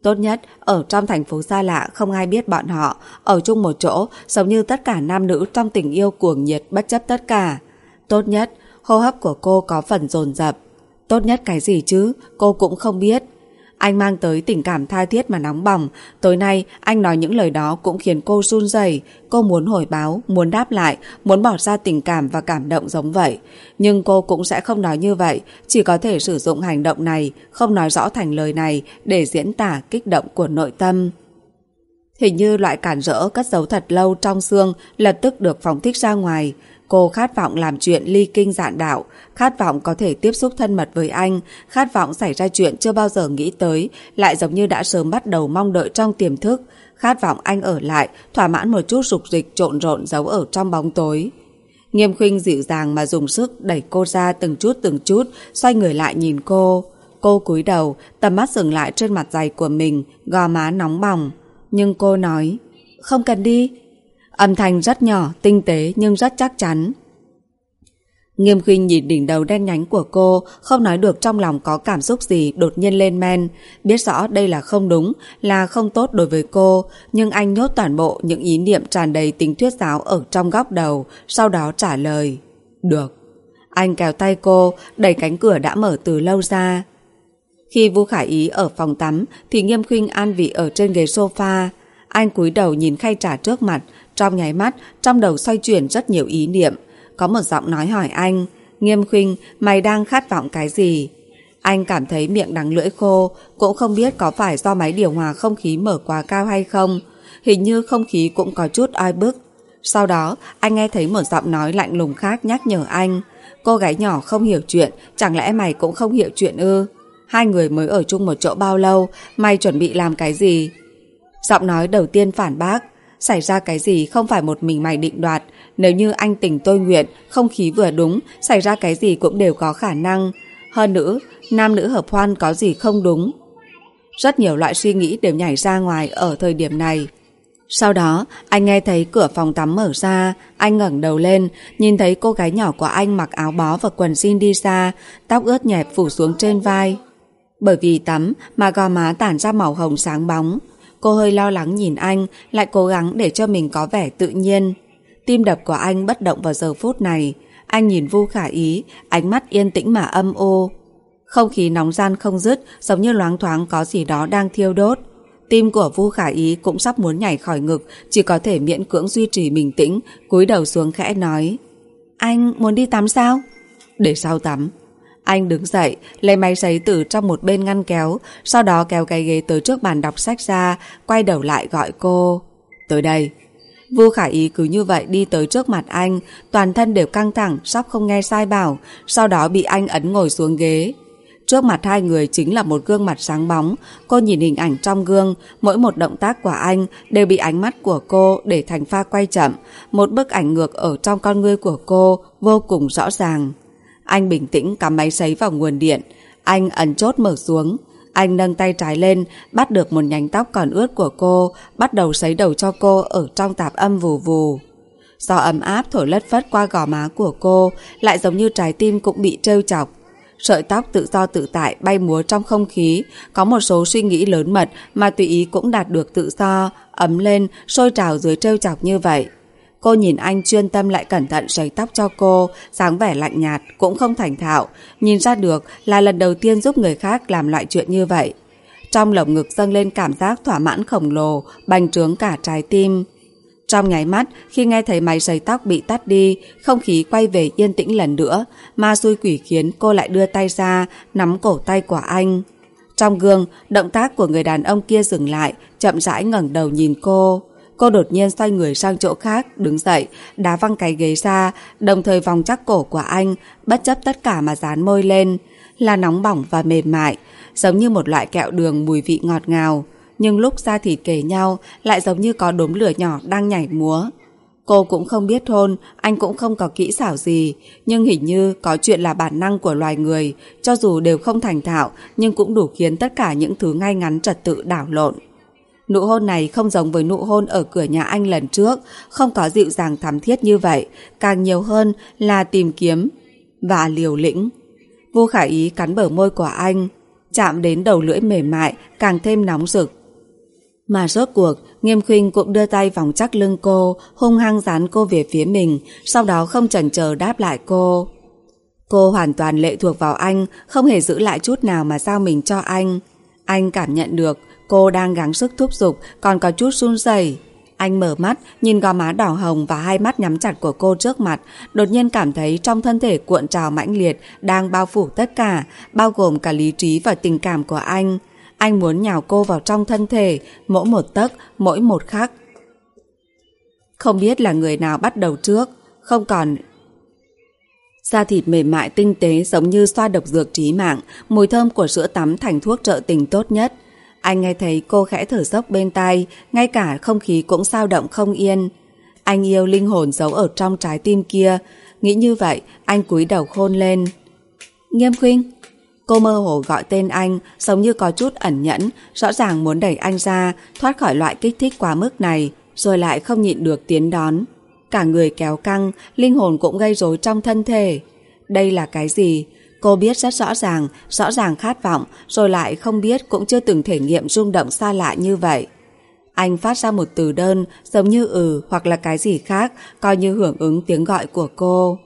Tốt nhất ở trong thành phố xa lạ không ai biết bọn họ, ở chung một chỗ giống như tất cả nam nữ trong tình yêu cuồng nhiệt bất chấp tất cả. Tốt nhất, hô hấp của cô có phần dồn dập. Tốt nhất cái gì chứ, cô cũng không biết. Anh mang tới tình cảm tha thiết mà nóng bỏng. Tối nay anh nói những lời đó cũng khiến cô run rẩy. Cô muốn hồi báo, muốn đáp lại, muốn bỏ ra tình cảm và cảm động giống vậy. Nhưng cô cũng sẽ không nói như vậy, chỉ có thể sử dụng hành động này, không nói rõ thành lời này để diễn tả kích động của nội tâm. Hình như loại cản rỡ cất giấu thật lâu trong xương lập tức được phóng thích ra ngoài. Cô khát vọng làm chuyện ly kinh dạn đạo, khát vọng có thể tiếp xúc thân mật với anh, khát vọng xảy ra chuyện chưa bao giờ nghĩ tới, lại giống như đã sớm bắt đầu mong đợi trong tiềm thức, khát vọng anh ở lại, thỏa mãn một chút dục dịch trộn rộn giấu ở trong bóng tối. Nghiêm Khuynh dịu dàng mà dùng sức đẩy cô ra từng chút từng chút, xoay người lại nhìn cô. Cô cúi đầu, tầm mắt dừng lại trên mặt dày của mình, gò má nóng bỏng. Nhưng cô nói, không cần đi. Âm thanh rất nhỏ, tinh tế nhưng rất chắc chắn. Nghiêm Khuynh nhìn đỉnh đầu đen nhánh của cô, không nói được trong lòng có cảm xúc gì đột nhiên lên men. Biết rõ đây là không đúng, là không tốt đối với cô, nhưng anh nhốt toàn bộ những ý niệm tràn đầy tính thuyết giáo ở trong góc đầu, sau đó trả lời. Được. Anh kéo tay cô, đẩy cánh cửa đã mở từ lâu ra. Khi Vu Khả Ý ở phòng tắm thì Nghiêm Khuynh an vị ở trên ghế sofa. Anh cúi đầu nhìn khay trà trước mặt, trong nháy mắt trong đầu xoay chuyển rất nhiều ý niệm. Có một giọng nói hỏi anh, Nghiêm Khuynh, mày đang khát vọng cái gì? Anh cảm thấy miệng đắng lưỡi khô, cũng không biết có phải do máy điều hòa không khí mở quá cao hay không. Hình như không khí cũng có chút oi bức. Sau đó anh nghe thấy một giọng nói lạnh lùng khác nhắc nhở anh, cô gái nhỏ không hiểu chuyện, chẳng lẽ mày cũng không hiểu chuyện ư? Hai người mới ở chung một chỗ bao lâu, mày chuẩn bị làm cái gì? Giọng nói đầu tiên phản bác, xảy ra cái gì không phải một mình mày định đoạt. Nếu như anh tình tôi nguyện, không khí vừa đúng, xảy ra cái gì cũng đều có khả năng. Hơn nữa, nam nữ hợp hoan có gì không đúng. Rất nhiều loại suy nghĩ đều nhảy ra ngoài ở thời điểm này. Sau đó, anh nghe thấy cửa phòng tắm mở ra, anh ngẩng đầu lên, nhìn thấy cô gái nhỏ của anh mặc áo bó và quần jean đi ra, tóc ướt nhẹp phủ xuống trên vai. Bởi vì tắm mà gò má tản ra màu hồng sáng bóng. Cô hơi lo lắng nhìn anh, lại cố gắng để cho mình có vẻ tự nhiên. Tim đập của anh bất động vào giờ phút này. Anh nhìn Vu Khả Ý, ánh mắt yên tĩnh mà âm u. Không khí nóng ran không dứt, giống như loáng thoáng có gì đó đang thiêu đốt. Tim của Vu Khả Ý cũng sắp muốn nhảy khỏi ngực, chỉ có thể miễn cưỡng duy trì bình tĩnh, cúi đầu xuống khẽ nói, anh muốn đi tắm sao? Để sau tắm. Anh đứng dậy, lấy máy sấy từ trong một bên ngăn kéo, sau đó kéo cái ghế tới trước bàn đọc sách ra, quay đầu lại gọi cô. Tới đây. Vu Khả Ý cứ như vậy đi tới trước mặt anh, toàn thân đều căng thẳng, sắp không nghe sai bảo, sau đó bị anh ấn ngồi xuống ghế. Trước mặt hai người chính là một gương mặt sáng bóng. Cô nhìn hình ảnh trong gương, mỗi một động tác của anh đều bị ánh mắt của cô để thành pha quay chậm. Một bức ảnh ngược ở trong con ngươi của cô vô cùng rõ ràng. Anh bình tĩnh cắm máy sấy vào nguồn điện. Anh ấn chốt mở xuống. Anh nâng tay trái lên, bắt được một nhánh tóc còn ướt của cô, bắt đầu sấy đầu cho cô ở trong tạp âm vù vù. Gió ấm áp thổi lất phất qua gò má của cô, lại giống như trái tim cũng bị trêu chọc. Sợi tóc tự do tự tại bay múa trong không khí, có một số suy nghĩ lớn mật mà tùy ý cũng đạt được tự do, ấm lên, sôi trào dưới trêu chọc như vậy. Cô nhìn anh chuyên tâm lại cẩn thận sấy tóc cho cô, dáng vẻ lạnh nhạt, cũng không thành thạo, nhìn ra được là lần đầu tiên giúp người khác làm loại chuyện như vậy. Trong lồng ngực dâng lên cảm giác thỏa mãn khổng lồ, bành trướng cả trái tim. Trong nháy mắt, khi nghe thấy máy sấy tóc bị tắt đi, không khí quay về yên tĩnh lần nữa, ma xui quỷ khiến cô lại đưa tay ra, nắm cổ tay của anh. Trong gương, động tác của người đàn ông kia dừng lại, chậm rãi ngẩng đầu nhìn cô. Cô đột nhiên xoay người sang chỗ khác, đứng dậy, đá văng cái ghế ra, đồng thời vòng chắc cổ của anh, bất chấp tất cả mà dán môi lên. Là nóng bỏng và mềm mại, giống như một loại kẹo đường mùi vị ngọt ngào. Nhưng lúc da thịt kề nhau lại giống như có đốm lửa nhỏ đang nhảy múa. Cô cũng không biết hôn, anh cũng không có kỹ xảo gì, nhưng hình như có chuyện là bản năng của loài người, cho dù đều không thành thạo nhưng cũng đủ khiến tất cả những thứ ngay ngắn trật tự đảo lộn. Nụ hôn này không giống với nụ hôn ở cửa nhà anh lần trước, không có dịu dàng thắm thiết như vậy, càng nhiều hơn là tìm kiếm và liều lĩnh. Vu Khả Ý cắn bờ môi của anh. chạm đến đầu lưỡi mềm mại, càng thêm nóng rực. Mà rốt cuộc, Nghiêm Khuynh cũng đưa tay vòng chắc lưng cô, hung hăng dán cô về phía mình, sau đó không chần chờ đáp lại cô. Cô hoàn toàn lệ thuộc vào anh, không hề giữ lại chút nào mà giao mình cho anh. Anh cảm nhận được cô đang gắng sức thúc giục, còn có chút run rẩy. Anh mở mắt, nhìn gò má đỏ hồng và hai mắt nhắm chặt của cô trước mặt, đột nhiên cảm thấy trong thân thể cuộn trào mãnh liệt đang bao phủ tất cả, bao gồm cả lý trí và tình cảm của anh. Anh muốn nhào cô vào trong thân thể, mỗi một tấc, mỗi một khắc. Không biết là người nào bắt đầu trước, không còn... Da thịt mềm mại tinh tế giống như xoa độc dược trí mạng, mùi thơm của sữa tắm thành thuốc trợ tình tốt nhất. Anh nghe thấy cô khẽ thở dốc bên tai, ngay cả không khí cũng dao động không yên. Anh yêu linh hồn giấu ở trong trái tim kia. Nghĩ như vậy, anh cúi đầu hôn lên. Nghiêm Khuynh. Cô mơ hồ gọi tên anh, giống như có chút ẩn nhẫn, rõ ràng muốn đẩy anh ra, thoát khỏi loại kích thích quá mức này, rồi lại không nhịn được tiến đón. Cả người kéo căng, linh hồn cũng gây rối trong thân thể. Đây là cái gì? Cô biết rất rõ ràng, rõ ràng khát vọng, rồi lại không biết, cũng chưa từng thể nghiệm rung động xa lạ như vậy. Anh phát ra một từ đơn, giống như ừ hoặc là cái gì khác, coi như hưởng ứng tiếng gọi của cô.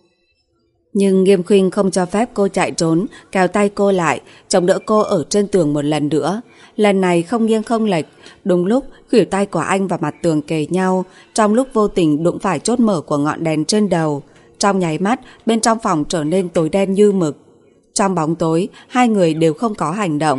Nhưng Nghiêm Khuynh không cho phép cô chạy trốn, kéo tay cô lại, chống đỡ cô ở trên tường một lần nữa. Lần này không nghiêng không lệch, đúng lúc khuỷu tay của anh và mặt tường kề nhau, trong lúc vô tình đụng phải chốt mở của ngọn đèn trên đầu. Trong nháy mắt, bên trong phòng trở nên tối đen như mực. Trong bóng tối, hai người đều không có hành động.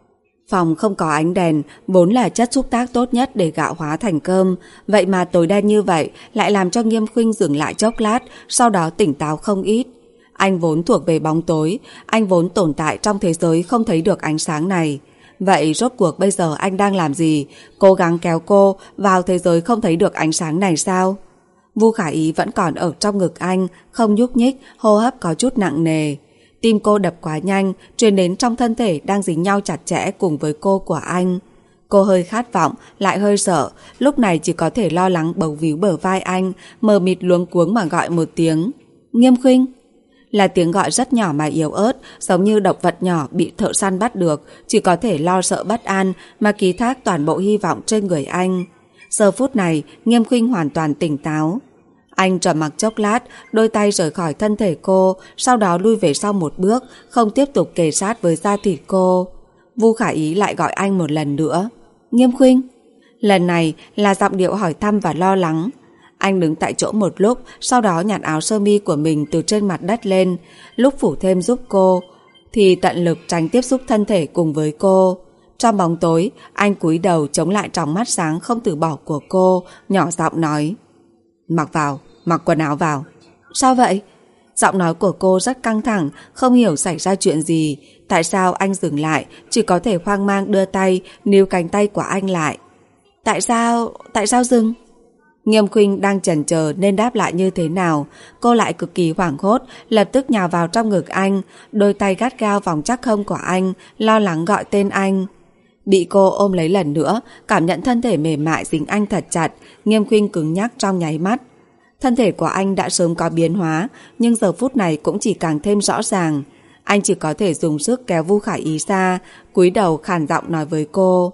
Phòng không có ánh đèn, vốn là chất xúc tác tốt nhất để gạo hóa thành cơm. Vậy mà tối đen như vậy lại làm cho Nghiêm Khuynh dừng lại chốc lát, sau đó tỉnh táo không ít. Anh vốn thuộc về bóng tối, anh vốn tồn tại trong thế giới không thấy được ánh sáng này. Vậy rốt cuộc bây giờ anh đang làm gì? Cố gắng kéo cô vào thế giới không thấy được ánh sáng này sao? Vu Khả Ý vẫn còn ở trong ngực anh, không nhúc nhích, hô hấp có chút nặng nề. Tim cô đập quá nhanh, truyền đến trong thân thể đang dính nhau chặt chẽ cùng với cô của anh. Cô hơi khát vọng, lại hơi sợ, lúc này chỉ có thể lo lắng bấu víu bờ vai anh, mờ mịt luống cuống mà gọi một tiếng. Nghiêm Khuynh. Là tiếng gọi rất nhỏ mà yếu ớt, giống như động vật nhỏ bị thợ săn bắt được, chỉ có thể lo sợ bất an mà ký thác toàn bộ hy vọng trên người anh. Giờ phút này, Nghiêm Khuynh hoàn toàn tỉnh táo. Anh trầm mặc chốc lát, đôi tay rời khỏi thân thể cô, sau đó lui về sau một bước, không tiếp tục kề sát với da thịt cô. Vu Khả Ý lại gọi anh một lần nữa. Nghiêm Khuynh. Lần này là giọng điệu hỏi thăm và lo lắng. Anh đứng tại chỗ một lúc, sau đó nhặt áo sơ mi của mình từ trên mặt đất lên, lúc phủ thêm giúp cô, thì tận lực tránh tiếp xúc thân thể cùng với cô. Trong bóng tối, anh cúi đầu chống lại tròng mắt sáng không từ bỏ của cô, nhỏ giọng nói. Mặc vào, mặc quần áo vào. Sao vậy? Giọng nói của cô rất căng thẳng, không hiểu xảy ra chuyện gì. Tại sao anh dừng lại, chỉ có thể hoang mang đưa tay, níu cánh tay của anh lại. Tại sao, tại sao dừng? Nghiêm Khuynh đang chần chờ nên đáp lại như thế nào. Cô lại cực kỳ hoảng hốt, lập tức nhào vào trong ngực anh, đôi tay gắt gao vòng chắc hông của anh, lo lắng gọi tên anh. Bị cô ôm lấy lần nữa, cảm nhận thân thể mềm mại dính anh thật chặt, Nghiêm Khuynh cứng nhắc trong nháy mắt. Thân thể của anh đã sớm có biến hóa, nhưng giờ phút này cũng chỉ càng thêm rõ ràng. Anh chỉ có thể dùng sức kéo Vu Khả Ý ra, cúi đầu khàn giọng nói với cô.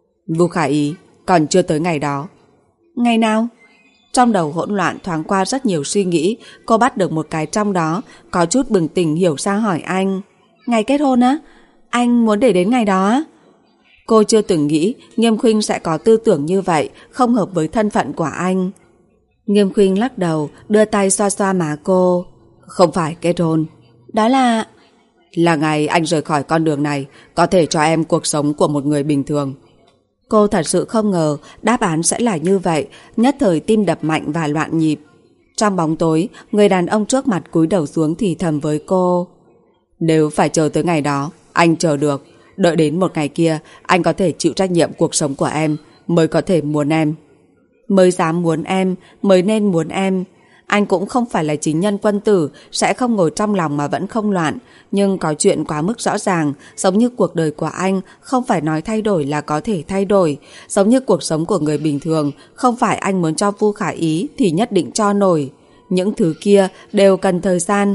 Vu Khả Ý, còn chưa tới ngày đó. Ngày nào? Trong đầu hỗn loạn thoáng qua rất nhiều suy nghĩ, cô bắt được một cái trong đó, có chút bừng tỉnh hiểu ra hỏi anh. Ngày kết hôn á? Anh muốn để đến ngày đó á? Cô chưa từng nghĩ Nghiêm Khuynh sẽ có tư tưởng như vậy, không hợp với thân phận của anh. Nghiêm Khuynh lắc đầu, đưa tay xoa xoa má cô. Không phải kết hôn. Đó là... Là ngày anh rời khỏi con đường này, có thể cho em cuộc sống của một người bình thường. Cô thật sự không ngờ đáp án sẽ là như vậy, nhất thời tim đập mạnh và loạn nhịp. Trong bóng tối, người đàn ông trước mặt cúi đầu xuống thì thầm với cô. Nếu phải chờ tới ngày đó, anh chờ được. Đợi đến một ngày kia, anh có thể chịu trách nhiệm cuộc sống của em, mới có thể muốn em. Mới dám muốn em, mới nên muốn em. Anh cũng không phải là chính nhân quân tử, sẽ không ngồi trong lòng mà vẫn không loạn. Nhưng có chuyện quá mức rõ ràng, giống như cuộc đời của anh không phải nói thay đổi là có thể thay đổi. Giống như cuộc sống của người bình thường, không phải anh muốn cho Vu Khả Ý thì nhất định cho nổi. Những thứ kia đều cần thời gian.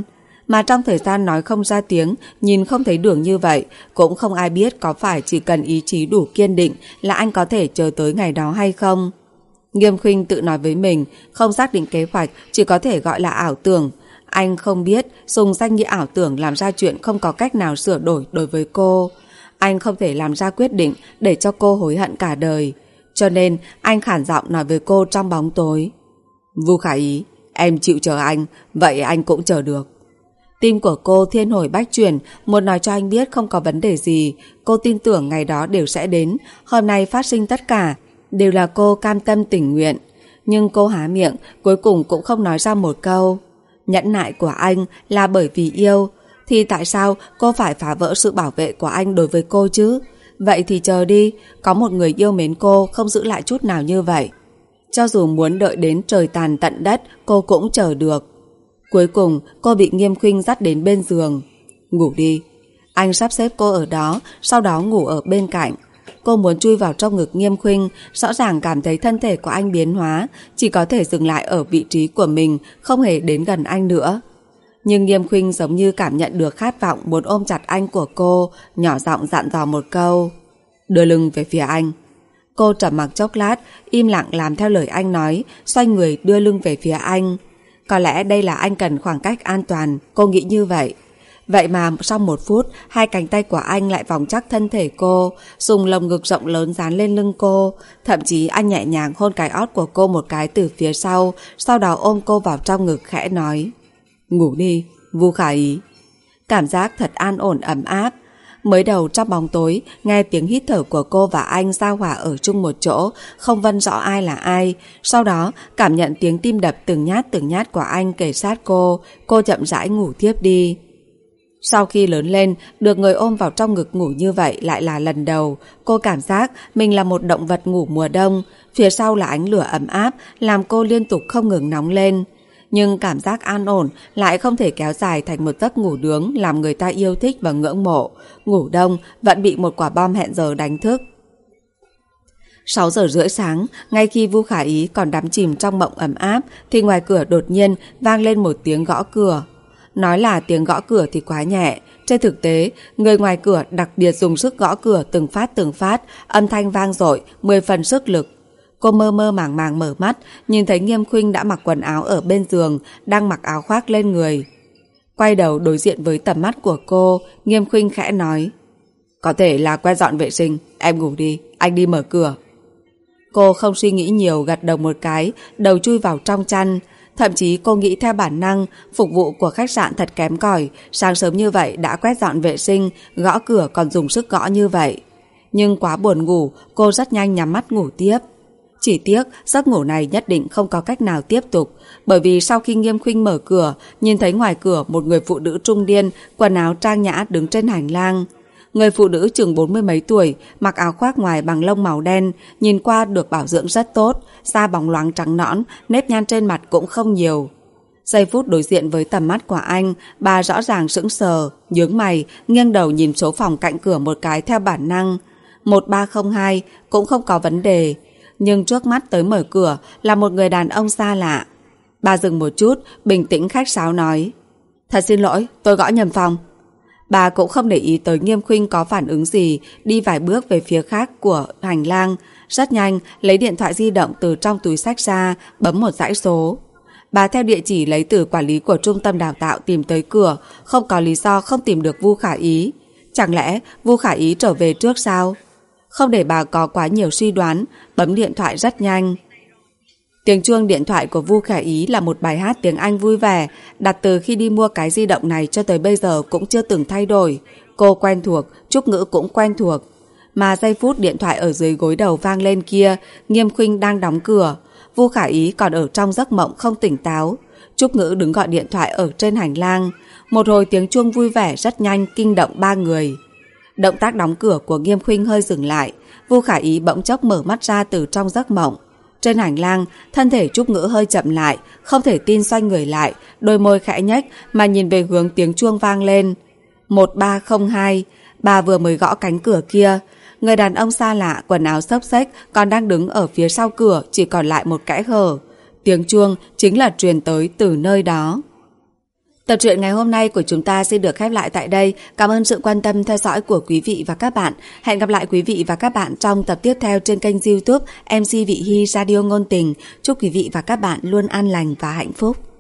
Mà trong thời gian nói không ra tiếng, nhìn không thấy đường như vậy, cũng không ai biết có phải chỉ cần ý chí đủ kiên định là anh có thể chờ tới ngày đó hay không. Nghiêm Khuynh tự nói với mình, không xác định kế hoạch chỉ có thể gọi là ảo tưởng. Anh không biết dùng danh nghĩa ảo tưởng làm ra chuyện không có cách nào sửa đổi đối với cô. Anh không thể làm ra quyết định để cho cô hối hận cả đời. Cho nên anh khản giọng nói với cô trong bóng tối. Vu Khả Ý, em chịu chờ anh, vậy anh cũng chờ được. Tim của cô thiên hồi bách chuyển, muốn nói cho anh biết không có vấn đề gì. Cô tin tưởng ngày đó đều sẽ đến. Hôm nay phát sinh tất cả đều là cô cam tâm tình nguyện. Nhưng cô há miệng, cuối cùng cũng không nói ra một câu. Nhẫn nại của anh là bởi vì yêu. Thì tại sao cô phải phá vỡ sự bảo vệ của anh đối với cô chứ? Vậy thì chờ đi, có một người yêu mến cô không giữ lại chút nào như vậy. Cho dù muốn đợi đến trời tàn tận đất, cô cũng chờ được. Cuối cùng cô bị Nghiêm Khuynh dắt đến bên giường. Ngủ đi. Anh sắp xếp cô ở đó, sau đó ngủ ở bên cạnh. Cô muốn chui vào trong ngực Nghiêm Khuynh, rõ ràng cảm thấy thân thể của anh biến hóa, chỉ có thể dừng lại ở vị trí của mình, không hề đến gần anh nữa. Nhưng Nghiêm Khuynh giống như cảm nhận được khát vọng muốn ôm chặt anh của cô, nhỏ giọng dặn dò một câu. Đưa lưng về phía anh. Cô trầm mặc chốc lát, im lặng làm theo lời anh nói, xoay người đưa lưng về phía anh. Có lẽ đây là anh cần khoảng cách an toàn, cô nghĩ như vậy. Vậy mà sau một phút, hai cánh tay của anh lại vòng chắc thân thể cô, dùng lồng ngực rộng lớn dán lên lưng cô. Thậm chí anh nhẹ nhàng hôn cái ót của cô một cái từ phía sau, sau đó ôm cô vào trong ngực khẽ nói. Ngủ đi, Vu Khả Ý. Cảm giác thật an ổn ấm áp. Mới đầu trong bóng tối, nghe tiếng hít thở của cô và anh giao hòa ở chung một chỗ, không phân rõ ai là ai. Sau đó, cảm nhận tiếng tim đập từng nhát từng nhát của anh kề sát cô, cô chậm rãi ngủ tiếp đi. Sau khi lớn lên, được người ôm vào trong ngực ngủ như vậy lại là lần đầu. Cô cảm giác mình là một động vật ngủ mùa đông, phía sau là ánh lửa ấm áp, làm cô liên tục không ngừng nóng lên. Nhưng cảm giác an ổn lại không thể kéo dài thành một giấc ngủ nướng làm người ta yêu thích và ngưỡng mộ. Ngủ đông vẫn bị một quả bom hẹn giờ đánh thức. sáu giờ rưỡi sáng, ngay khi Vu Khả Ý còn đắm chìm trong mộng ấm áp, thì ngoài cửa đột nhiên vang lên một tiếng gõ cửa. Nói là tiếng gõ cửa thì quá nhẹ. Trên thực tế, người ngoài cửa đặc biệt dùng sức gõ cửa từng phát từng phát, âm thanh vang dội, mười phần sức lực. Cô mơ mơ màng màng mở mắt, nhìn thấy Nghiêm Khuynh đã mặc quần áo ở bên giường, đang mặc áo khoác lên người. Quay đầu đối diện với tầm mắt của cô, Nghiêm Khuynh khẽ nói. Có thể là quét dọn vệ sinh, em ngủ đi, anh đi mở cửa. Cô không suy nghĩ nhiều, gật đầu một cái, đầu chui vào trong chăn. Thậm chí cô nghĩ theo bản năng, phục vụ của khách sạn thật kém cỏi, sáng sớm như vậy đã quét dọn vệ sinh, gõ cửa còn dùng sức gõ như vậy. Nhưng quá buồn ngủ, cô rất nhanh nhắm mắt ngủ tiếp. Chỉ tiếc giấc ngủ này nhất định không có cách nào tiếp tục, bởi vì sau khi Nghiêm Khuynh mở cửa, nhìn thấy ngoài cửa một người phụ nữ trung niên, quần áo trang nhã đứng trên hành lang. Người phụ nữ chừng bốn mươi mấy tuổi, mặc áo khoác ngoài bằng lông màu đen, nhìn qua được bảo dưỡng rất tốt, da bóng loáng trắng nõn, nếp nhăn trên mặt cũng không nhiều. Giây phút đối diện với tầm mắt của anh, bà rõ ràng sững sờ, nhướng mày, nghiêng đầu nhìn số phòng cạnh cửa một cái theo bản năng. một ba không hai cũng không có vấn đề, nhưng trước mắt tới mở cửa là một người đàn ông xa lạ. Bà dừng một chút, bình tĩnh khách sáo nói. Thật xin lỗi, tôi gõ nhầm phòng. Bà cũng không để ý tới Nghiêm Khuynh có phản ứng gì, đi vài bước về phía khác của hành lang. Rất nhanh, lấy điện thoại di động từ trong túi xách ra, bấm một dãy số. Bà theo địa chỉ lấy từ quản lý của trung tâm đào tạo tìm tới cửa, không có lý do không tìm được Vu Khả Ý. Chẳng lẽ Vu Khả Ý trở về trước sao? Không để bà có quá nhiều suy đoán, bấm điện thoại rất nhanh. Tiếng chuông điện thoại của Vu Khả Ý là một bài hát tiếng Anh vui vẻ, đặt từ khi đi mua cái di động này cho tới bây giờ cũng chưa từng thay đổi. Cô quen thuộc, Trúc Ngữ cũng quen thuộc. Mà giây phút điện thoại ở dưới gối đầu vang lên kia, Nghiêm Khuynh đang đóng cửa. Vu Khả Ý còn ở trong giấc mộng không tỉnh táo. Trúc Ngữ đứng gọi điện thoại ở trên hành lang. Một hồi tiếng chuông vui vẻ rất nhanh kinh động ba người. Động tác đóng cửa của Nghiêm Khuynh hơi dừng lại. Vu Khả Ý bỗng chốc mở mắt ra từ trong giấc mộng. Trên hành lang, thân thể Trúc Ngữ hơi chậm lại, không thể tin xoay người lại, đôi môi khẽ nhếch mà nhìn về hướng tiếng chuông vang lên. một ba không hai, bà vừa mới gõ cánh cửa kia. Người đàn ông xa lạ, quần áo xốc xếch còn đang đứng ở phía sau cửa, chỉ còn lại một kẽ hở. Tiếng chuông chính là truyền tới từ nơi đó. Tập truyện ngày hôm nay của chúng ta xin được khép lại tại đây. Cảm ơn sự quan tâm theo dõi của quý vị và các bạn. Hẹn gặp lại quý vị và các bạn trong tập tiếp theo trên kênh YouTube em xê Vị Hy Radio Ngôn Tình. Chúc quý vị và các bạn luôn an lành và hạnh phúc.